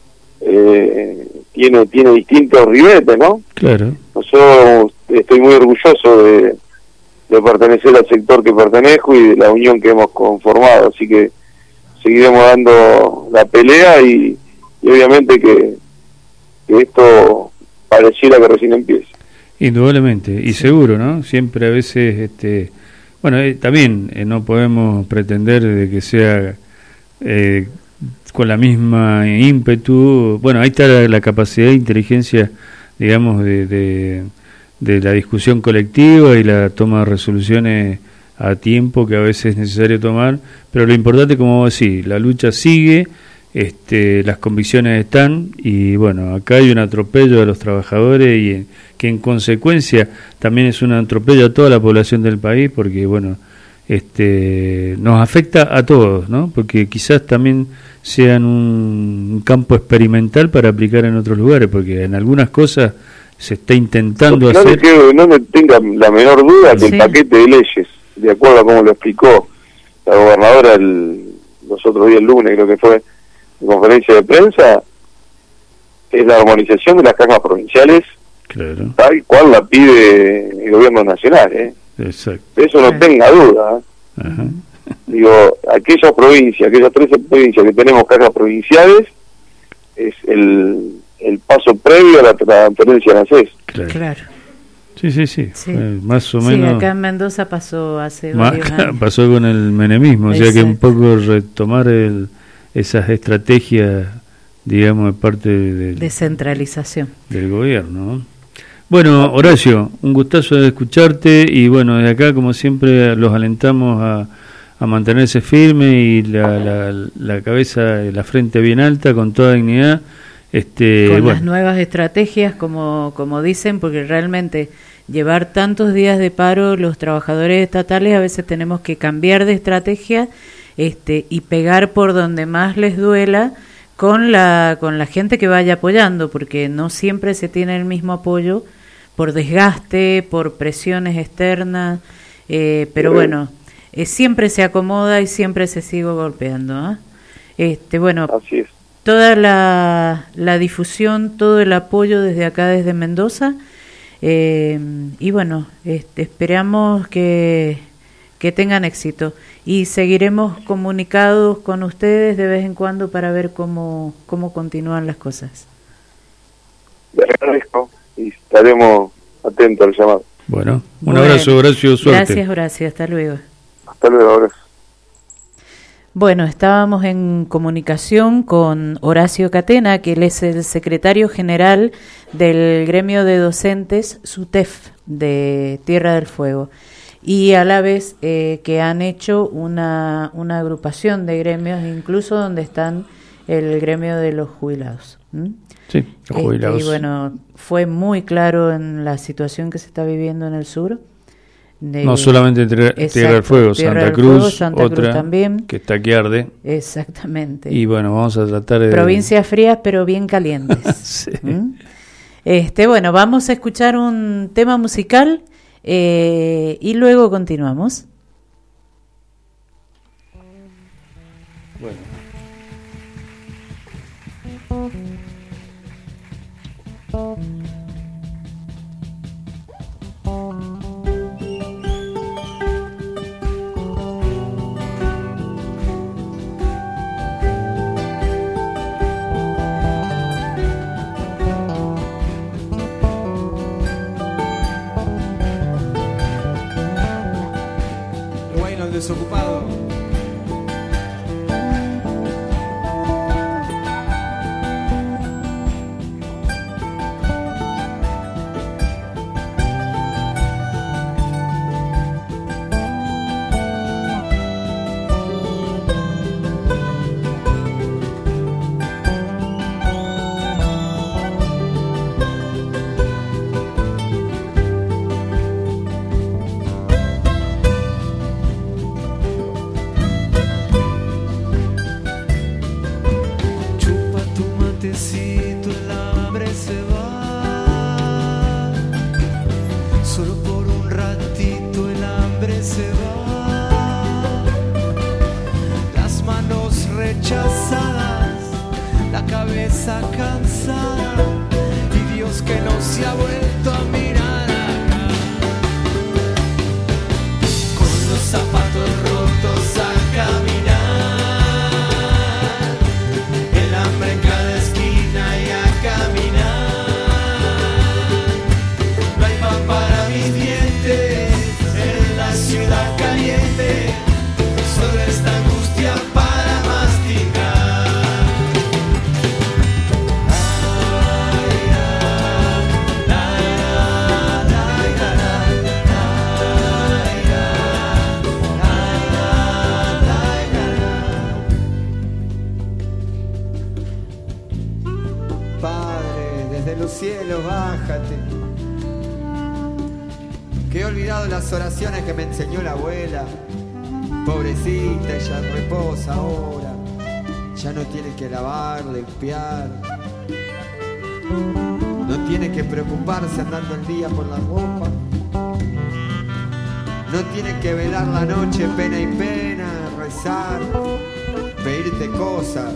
eh, tiene tiene distintos ribetes, ¿no? Claro. Yo estoy muy orgulloso de, de pertenecer al sector que pertenezco y de la unión que hemos conformado, así que seguiremos dando la pelea y, y obviamente que, que esto pareciera que recién empieza. Indudablemente, y seguro, ¿no? Siempre a veces, este bueno, eh, también eh, no podemos pretender de que sea eh, con la misma ímpetu. Bueno, ahí está la, la capacidad de inteligencia, digamos, de, de, de la discusión colectiva y la toma de resoluciones a tiempo que a veces es necesario tomar, pero lo importante, como vos decís, la lucha sigue, este, las convicciones están y bueno, acá hay un atropello a los trabajadores y en, que en consecuencia también es un atropello a toda la población del país porque bueno, este, nos afecta a todos, ¿no? Porque quizás también sean un, un campo experimental para aplicar en otros lugares, porque en algunas cosas se está intentando no hacer... Me no me tenga la menor duda que sí. El paquete de leyes, de acuerdo a cómo lo explicó la gobernadora el, los otros días, el lunes creo que fue, en conferencia de prensa, es la armonización de las cajas provinciales, claro, tal cual la pide el gobierno nacional, ¿eh? Exacto. De eso no sí. tenga duda, ¿eh? Ajá. Digo, aquellas provincias, aquellas trece provincias que tenemos cajas provinciales, es el, el paso previo a la transferencia de ANSES. Claro. Claro. Sí, sí, sí, sí. Eh, más o sí, menos. acá en Mendoza pasó hace más, varios años. Pasó con el menemismo, Exacto. O sea que un poco retomar el, esas estrategias, digamos, de parte del, descentralización del gobierno, ¿no? Bueno, Horacio, un gustazo de escucharte y bueno, de acá como siempre los alentamos a, a mantenerse firme y la, la, la cabeza, la frente bien alta con toda dignidad. Este, con bueno. las nuevas estrategias, como, como dicen, porque realmente llevar tantos días de paro los trabajadores estatales a veces tenemos que cambiar de estrategia este, y pegar por donde más les duela con la, con la gente que vaya apoyando, porque no siempre se tiene el mismo apoyo por desgaste, por presiones externas, eh, pero bueno, eh, siempre se acomoda y siempre se sigue golpeando, ¿eh? Este, bueno, así es. Toda la, la difusión, todo el apoyo desde acá, desde Mendoza, eh, y bueno, este, esperamos que, que tengan éxito y seguiremos comunicados con ustedes de vez en cuando para ver cómo, cómo continúan las cosas. Les agradezco y estaremos atentos al llamado. Bueno, un bueno, abrazo, Horacio, suerte. Gracias, Horacio, hasta luego. Hasta luego, abrazo. Bueno, estábamos en comunicación con Horacio Catena, que él es el secretario general del gremio de docentes SUTEF de Tierra del Fuego, y a la vez eh, que han hecho una, una agrupación de gremios, incluso donde están el gremio de los jubilados. ¿Mm? Sí, los jubilados. Este, y bueno, fue muy claro en la situación que se está viviendo en el sur. De, no solamente Tierra, exacto, Tierra del Fuego, Tierra Santa del Cruz, Fuego, Santa otra Cruz también. Que está que arde. Exactamente. Y bueno, vamos a tratar de... Provincias frías pero bien calientes. Sí. ¿Mm? Este, bueno, vamos a escuchar un tema musical eh, y luego continuamos. Bueno. Bueno, el desocupado. Las oraciones que me enseñó la abuela. Pobrecita, ella reposa ahora. Ya no tiene que lavar, limpiar. No tiene que preocuparse andando el día por la ropa. No tiene que velar la noche pena y pena, rezar, pedirte cosas,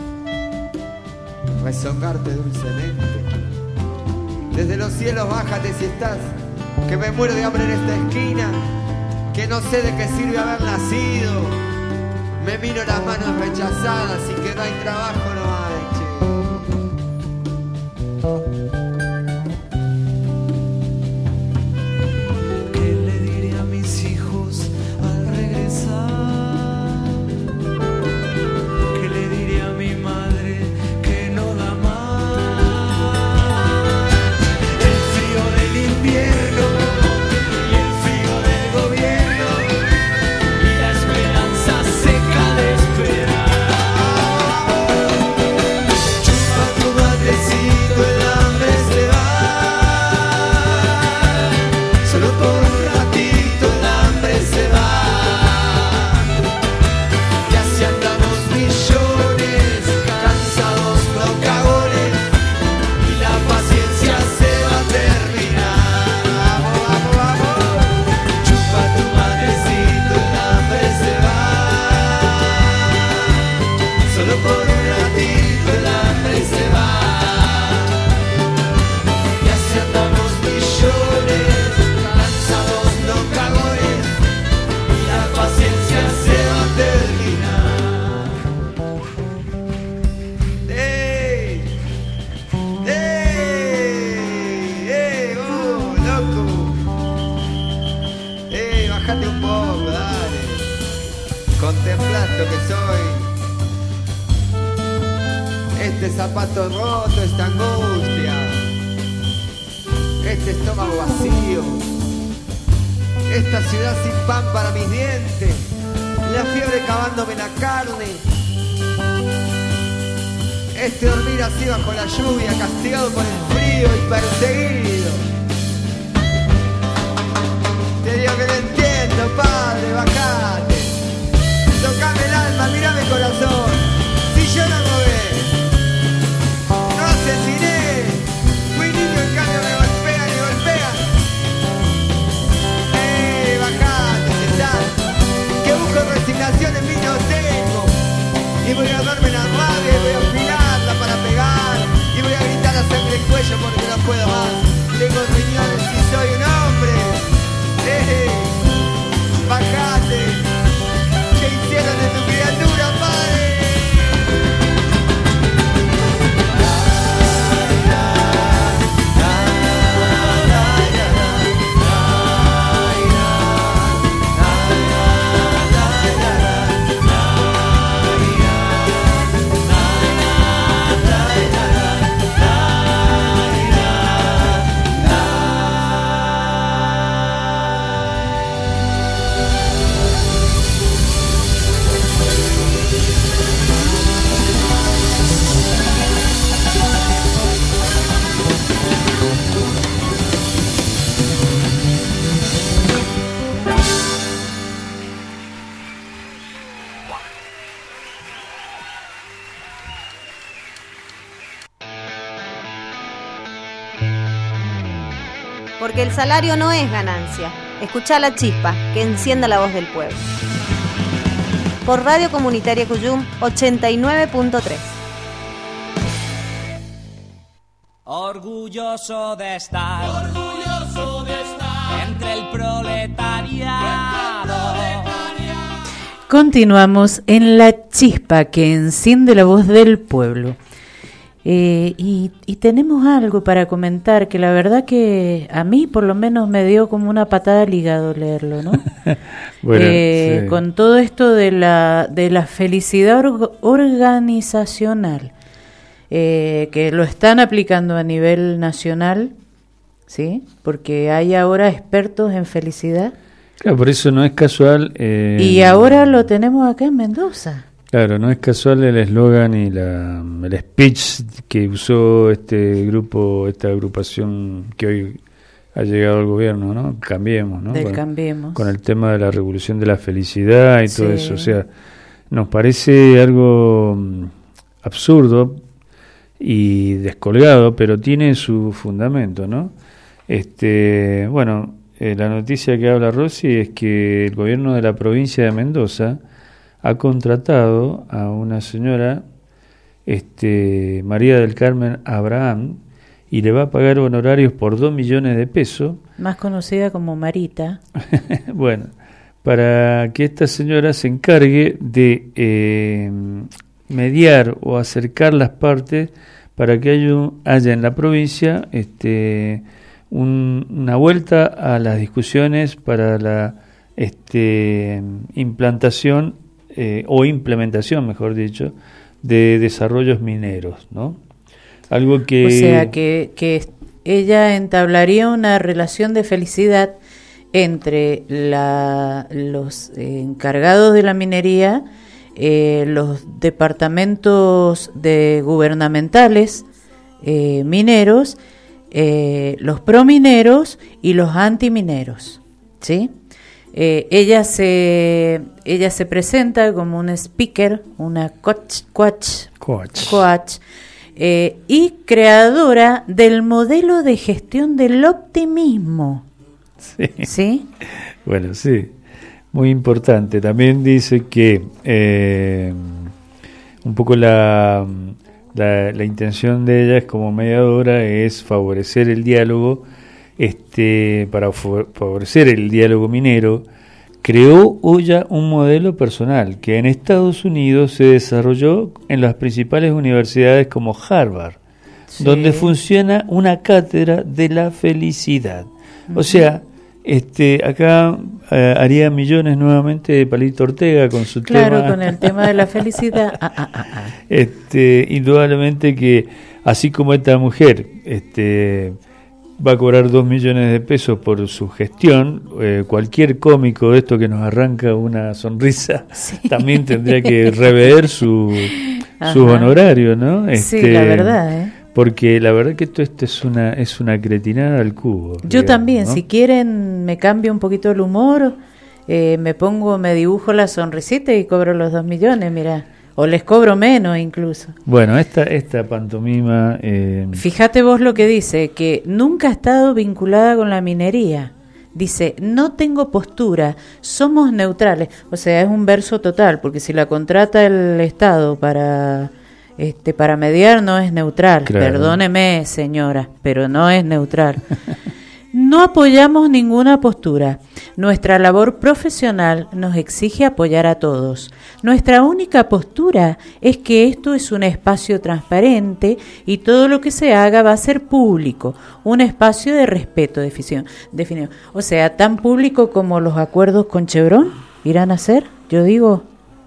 rezongarte dulcemente. Desde los cielos bájate si estás, que me muero de hambre en esta esquina, que no sé de qué sirve haber nacido. Me miro las manos rechazadas y que no hay trabajo, no hay, che. ¿Qué le diré a mis hijos al regresar? ¿Qué le diré a mi madre que no da más? El frío del invierno y el frío del gobierno y la esperanza seca de esperar. Chupa tu matecito, el hambre se va. Solo por un ratito el hambre se va. Y así andamos millones, cansados, no cagones, y la paciencia se va a terminar. Vamos, vamos, vamos. Chupa tu matecito, el hambre se va. Solo por un ratito el hambre se va. Y así andamos millones, cansados, no cagones, y la paciencia se va a terminar. ¡Ey! ¡Ey! ¡Ey! ¡Oh, loco! ¡Ey! Bájate un poco, dale. Contemplad lo que soy. Este zapato roto, esta angustia, este estómago vacío, esta ciudad sin pan para mis dientes, la fiebre cavándome la carne. Este dormir así bajo la lluvia, castigado por el frío y perseguido. Te digo que no entiendo, padre, bajate. Tocame el alma, mirame el corazón. Si yo no robé, no asesiné, fui niño, en cambio me golpean y golpean. Eh, bajate, sentad, que busco resignación en mí no tengo. Y voy a darme la rabia y voy a afilarla para pegar. Y voy a gritar a sangre el cuello porque no puedo más. Tengo riñones y soy un hombre. Eh, bajate. ¿Qué hicieron de tu criatura, padre? Porque el salario no es ganancia. Escuchá la chispa que encienda la voz del pueblo. Por Radio Comunitaria Cuyum ochenta y nueve punto tres. Orgulloso de estar, orgulloso de estar entre el proletariado. Continuamos en la chispa que enciende la voz del pueblo. Eh, y, y tenemos algo para comentar que la verdad que a mí por lo menos me dio como una patada al hígado leerlo, ¿no? Bueno, eh, sí. Con todo esto de la de la felicidad org- organizacional eh, que lo están aplicando a nivel nacional, ¿sí? Porque hay ahora expertos en felicidad. Claro, por eso no es casual. Eh, Y ahora lo tenemos acá en Mendoza. Claro, no es casual el eslogan y la, el speech que usó este grupo, esta agrupación que hoy ha llegado al gobierno, ¿no? Cambiemos, ¿no? Del con, Cambiemos. con el tema de la revolución de la felicidad y todo Sí. eso. O sea, nos parece algo mm, absurdo y descolgado, pero tiene su fundamento, ¿no? Este, bueno, eh, la noticia que habla Rosy es que el gobierno de la provincia de Mendoza ha contratado a una señora, este, María del Carmen Abraham, y le va a pagar honorarios por dos millones de pesos. Más conocida como Marita. Bueno, para que esta señora se encargue de eh, mediar o acercar las partes para que haya, un- haya en la provincia este, un- una vuelta a las discusiones para la este, implantación eh, o implementación, mejor dicho, de desarrollos mineros, ¿no? Algo que... O sea, que, que ella entablaría una relación de felicidad entre la, los eh, encargados de la minería, eh, los departamentos de gubernamentales eh, mineros, eh, los promineros y los antimineros, ¿sí? Eh, ella se ella se presenta como una speaker, una coach, coach, Coach. coach eh, y creadora del modelo de gestión del optimismo. Sí. ¿Sí? Bueno, sí, muy importante. También dice que eh, un poco la, la, la intención de ella es como mediadora es favorecer el diálogo, este, para fa- favorecer el diálogo minero. Creó ya un modelo personal que en Estados Unidos se desarrolló en las principales universidades como Harvard, Sí. donde funciona una cátedra de la felicidad. O sea, este, acá eh, haría millones nuevamente de Palito Ortega con su Claro, tema. con el tema de la felicidad. Ah, ah, ah, ah. Este, indudablemente que así como esta mujer este, va a cobrar dos millones de pesos por su gestión, eh, cualquier cómico de esto que nos arranca una sonrisa Sí. también tendría que rever su sus honorarios, ¿no? Sí, Este, la verdad, ¿eh? Porque la verdad que todo esto es una es una cretinada al cubo. Yo digamos, también, ¿no? si quieren me cambio un poquito el humor, eh, me pongo, me dibujo la sonrisita y cobro los dos millones, mira, o les cobro menos incluso. Bueno, esta esta pantomima... Eh, Fíjate vos lo que dice, que nunca ha estado vinculada con la minería. Dice, no tengo postura, somos neutrales. O sea, es un verso total, porque si la contrata el Estado para... Este, para mediar no es neutral, Claro. Perdóneme señora, pero no es neutral. No apoyamos ninguna postura. Nuestra labor profesional nos exige apoyar a todos. Nuestra única postura es que esto es un espacio transparente y todo lo que se haga va a ser público, un espacio de respeto definido. definido. O sea, tan público como los acuerdos con Chevron irán a ser, yo digo...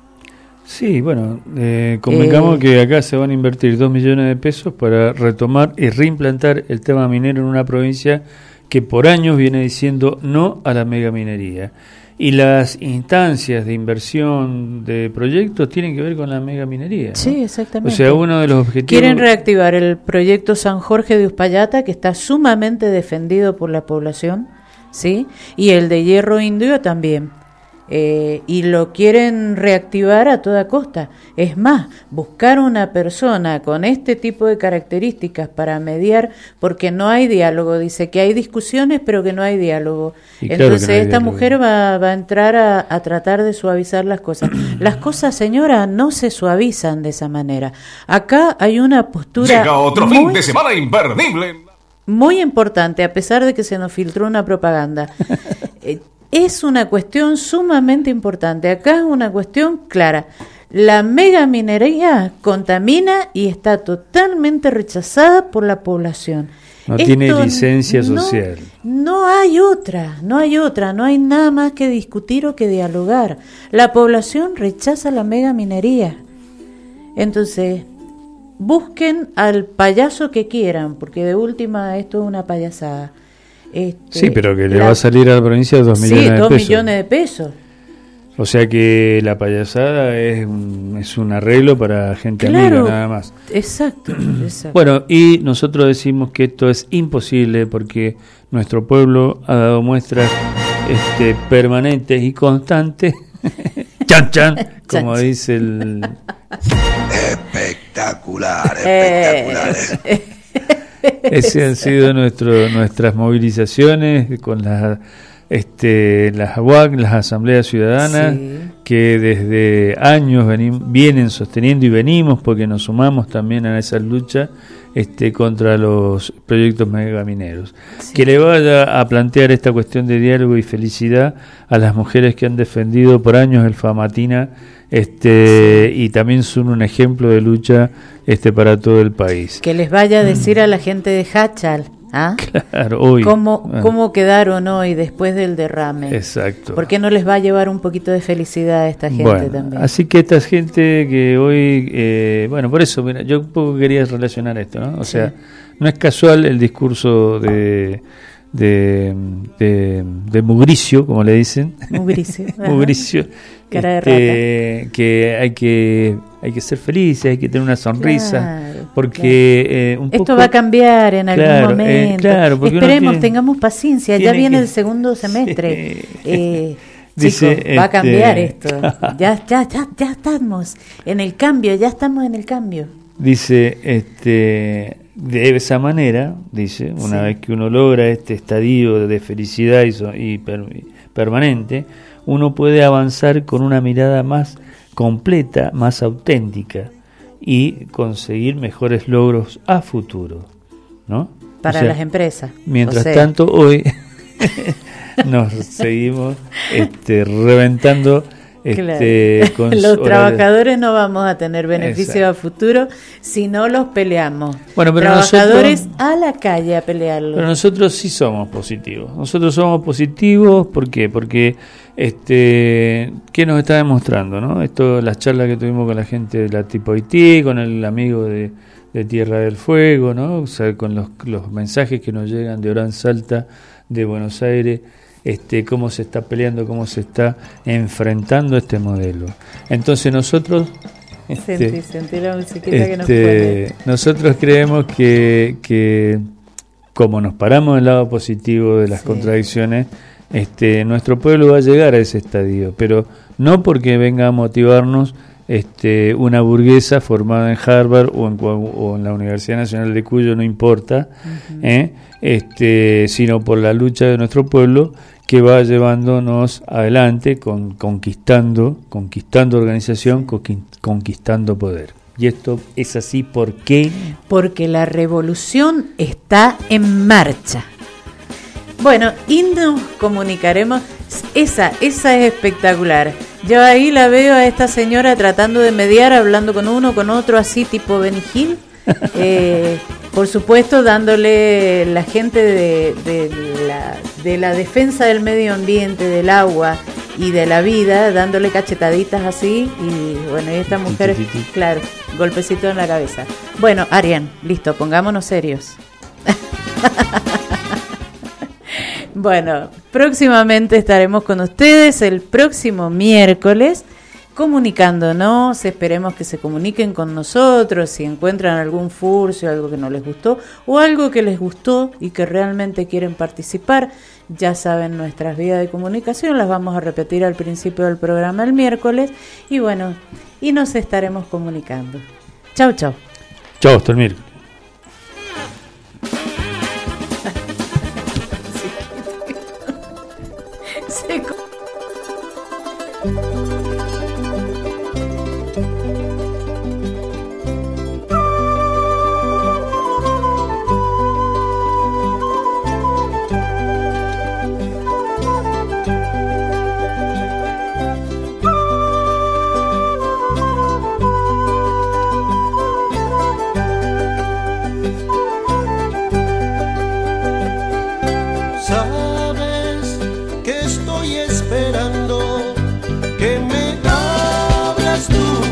Sí, bueno, eh, convengamos Eh. que acá se van a invertir dos millones de pesos para retomar y reimplantar el tema minero en una provincia que por años viene diciendo no a la megaminería. Y las instancias de inversión de proyectos tienen que ver con la megaminería, ¿no? Sí, exactamente. O sea, uno de los objetivos... Quieren reactivar el proyecto San Jorge de Uspallata, que está sumamente defendido por la población, ¿sí? Y el de Hierro Indio también. Eh, y lo quieren reactivar a toda costa. Es más, buscar una persona con este tipo de características para mediar, porque no hay diálogo. Dice que hay discusiones, pero que no hay diálogo. Y claro Entonces que no hay esta diálogo. mujer va, va a entrar a, a tratar de suavizar las cosas. Las cosas, señora, no se suavizan de esa manera. Acá hay una postura Llega otro muy, fin de semana imperdible. muy importante, a pesar de que se nos filtró una propaganda. Eh, Es una cuestión sumamente importante. Acá es una cuestión clara. La megaminería contamina y está totalmente rechazada por la población. No Esto tiene licencia no- social. No hay otra, no hay otra, no hay nada más que discutir o que dialogar. La población rechaza la megaminería. Entonces, busquen al payaso que quieran, porque de última esto es una payasada. Este, Sí, pero que le la- va a salir a la provincia dos millones Sí, de dos pesos. millones de pesos. O sea que la payasada es un, es un arreglo para gente Claro, amiga, nada más. Exacto, exacto. Bueno, y nosotros decimos que esto es imposible porque nuestro pueblo ha dado muestras este, permanentes y constantes, chan chan, como Chan. dice el... Espectacular, Eh, espectacular. Ese han sido nuestro, nuestras movilizaciones con las este, las A U A C, las asambleas ciudadanas, Sí. que desde años venim- vienen sosteniendo y venimos porque nos sumamos también a esa lucha este, contra los proyectos megamineros. Que le vaya a plantear esta cuestión de diálogo y felicidad a las mujeres que han defendido por años el Famatina este, y también son un ejemplo de lucha este, para todo el país. Que les vaya a decir a la gente de Hachal, ¿ah? Claro, hoy. ¿Cómo, Ah. cómo quedaron hoy después del derrame? Exacto. ¿Por qué no les va a llevar un poquito de felicidad a esta gente Bueno, también? así que esta gente que hoy, eh, bueno, por eso, mira, yo un poco quería relacionar esto, ¿no? O Sí. sea, no es casual el discurso de de, de, de Mugricio, como le dicen. Mugricio, ajá. Mugricio. Cara de este, que hay que hay que ser felices, hay que tener una sonrisa, Claro, porque eh, un Esto poco- va a cambiar en algún Claro, eh, momento. claro, porque uno Esperemos, tiene- tengamos paciencia. Ya tiene viene que- el segundo semestre. Eh, Dice, chicos, va a cambiar este, esto. Ya, ya, ya, ya estamos en el cambio. Ya estamos en el cambio. Dice, este, de esa manera, dice, una Sí. vez que uno logra este estadio de felicidad y, so- y per- y permanente, uno puede avanzar con una mirada más completa, más auténtica y conseguir mejores logros a futuro, ¿no? Para O sea, las empresas. Mientras O sea, tanto, hoy nos seguimos este, reventando. Este, claro. con Los horarios- trabajadores no vamos a tener beneficio Exacto. a futuro si no los peleamos. Bueno, pero Trabajadores nosotros- a la calle a pelearlo. Pero nosotros sí somos positivos. Nosotros somos positivos, ¿por qué? Porque, este, ¿qué nos está demostrando, no? Esto, las charlas que tuvimos con la gente de la Tipo Haití, con el amigo de, de Tierra del Fuego, ¿no? O sea, con los, los mensajes que nos llegan de Orán Salta, de Buenos Aires, este, cómo se está peleando, cómo se está enfrentando este modelo. Entonces nosotros Sentí, sentí la musiquita este, que nos pone. Nosotros creemos que, que como nos paramos del lado positivo de las sí. contradicciones, este, nuestro pueblo va a llegar a ese estadio, pero no porque venga a motivarnos este, una burguesa formada en Harvard o en, o en la Universidad Nacional de Cuyo, no importa, uh-huh. ¿eh? este, sino por la lucha de nuestro pueblo, que va llevándonos adelante, con, conquistando, conquistando organización, conquistando poder. Y esto es así, ¿por qué? Porque la revolución está en marcha. Bueno, y nos comunicaremos, esa, esa es espectacular. Yo ahí la veo a esta señora tratando de mediar, hablando con uno, con otro, así tipo Benny Hill. Eh, por supuesto, dándole la gente de, de, la, de la defensa del medio ambiente, del agua y de la vida, dándole cachetaditas así. Y bueno, y esta mujer, claro, golpecito en la cabeza. Bueno, Arián, listo, pongámonos serios. Bueno, próximamente estaremos con ustedes el próximo miércoles comunicándonos. Esperemos que se comuniquen con nosotros si encuentran algún furcio, algo que no les gustó o algo que les gustó y que realmente quieren participar. Ya saben nuestras vías de comunicación, las vamos a repetir al principio del programa el miércoles y bueno, y nos estaremos comunicando. Chau, chau. Chau, hasta el miércoles. Sabes que estoy esperando que me abras tú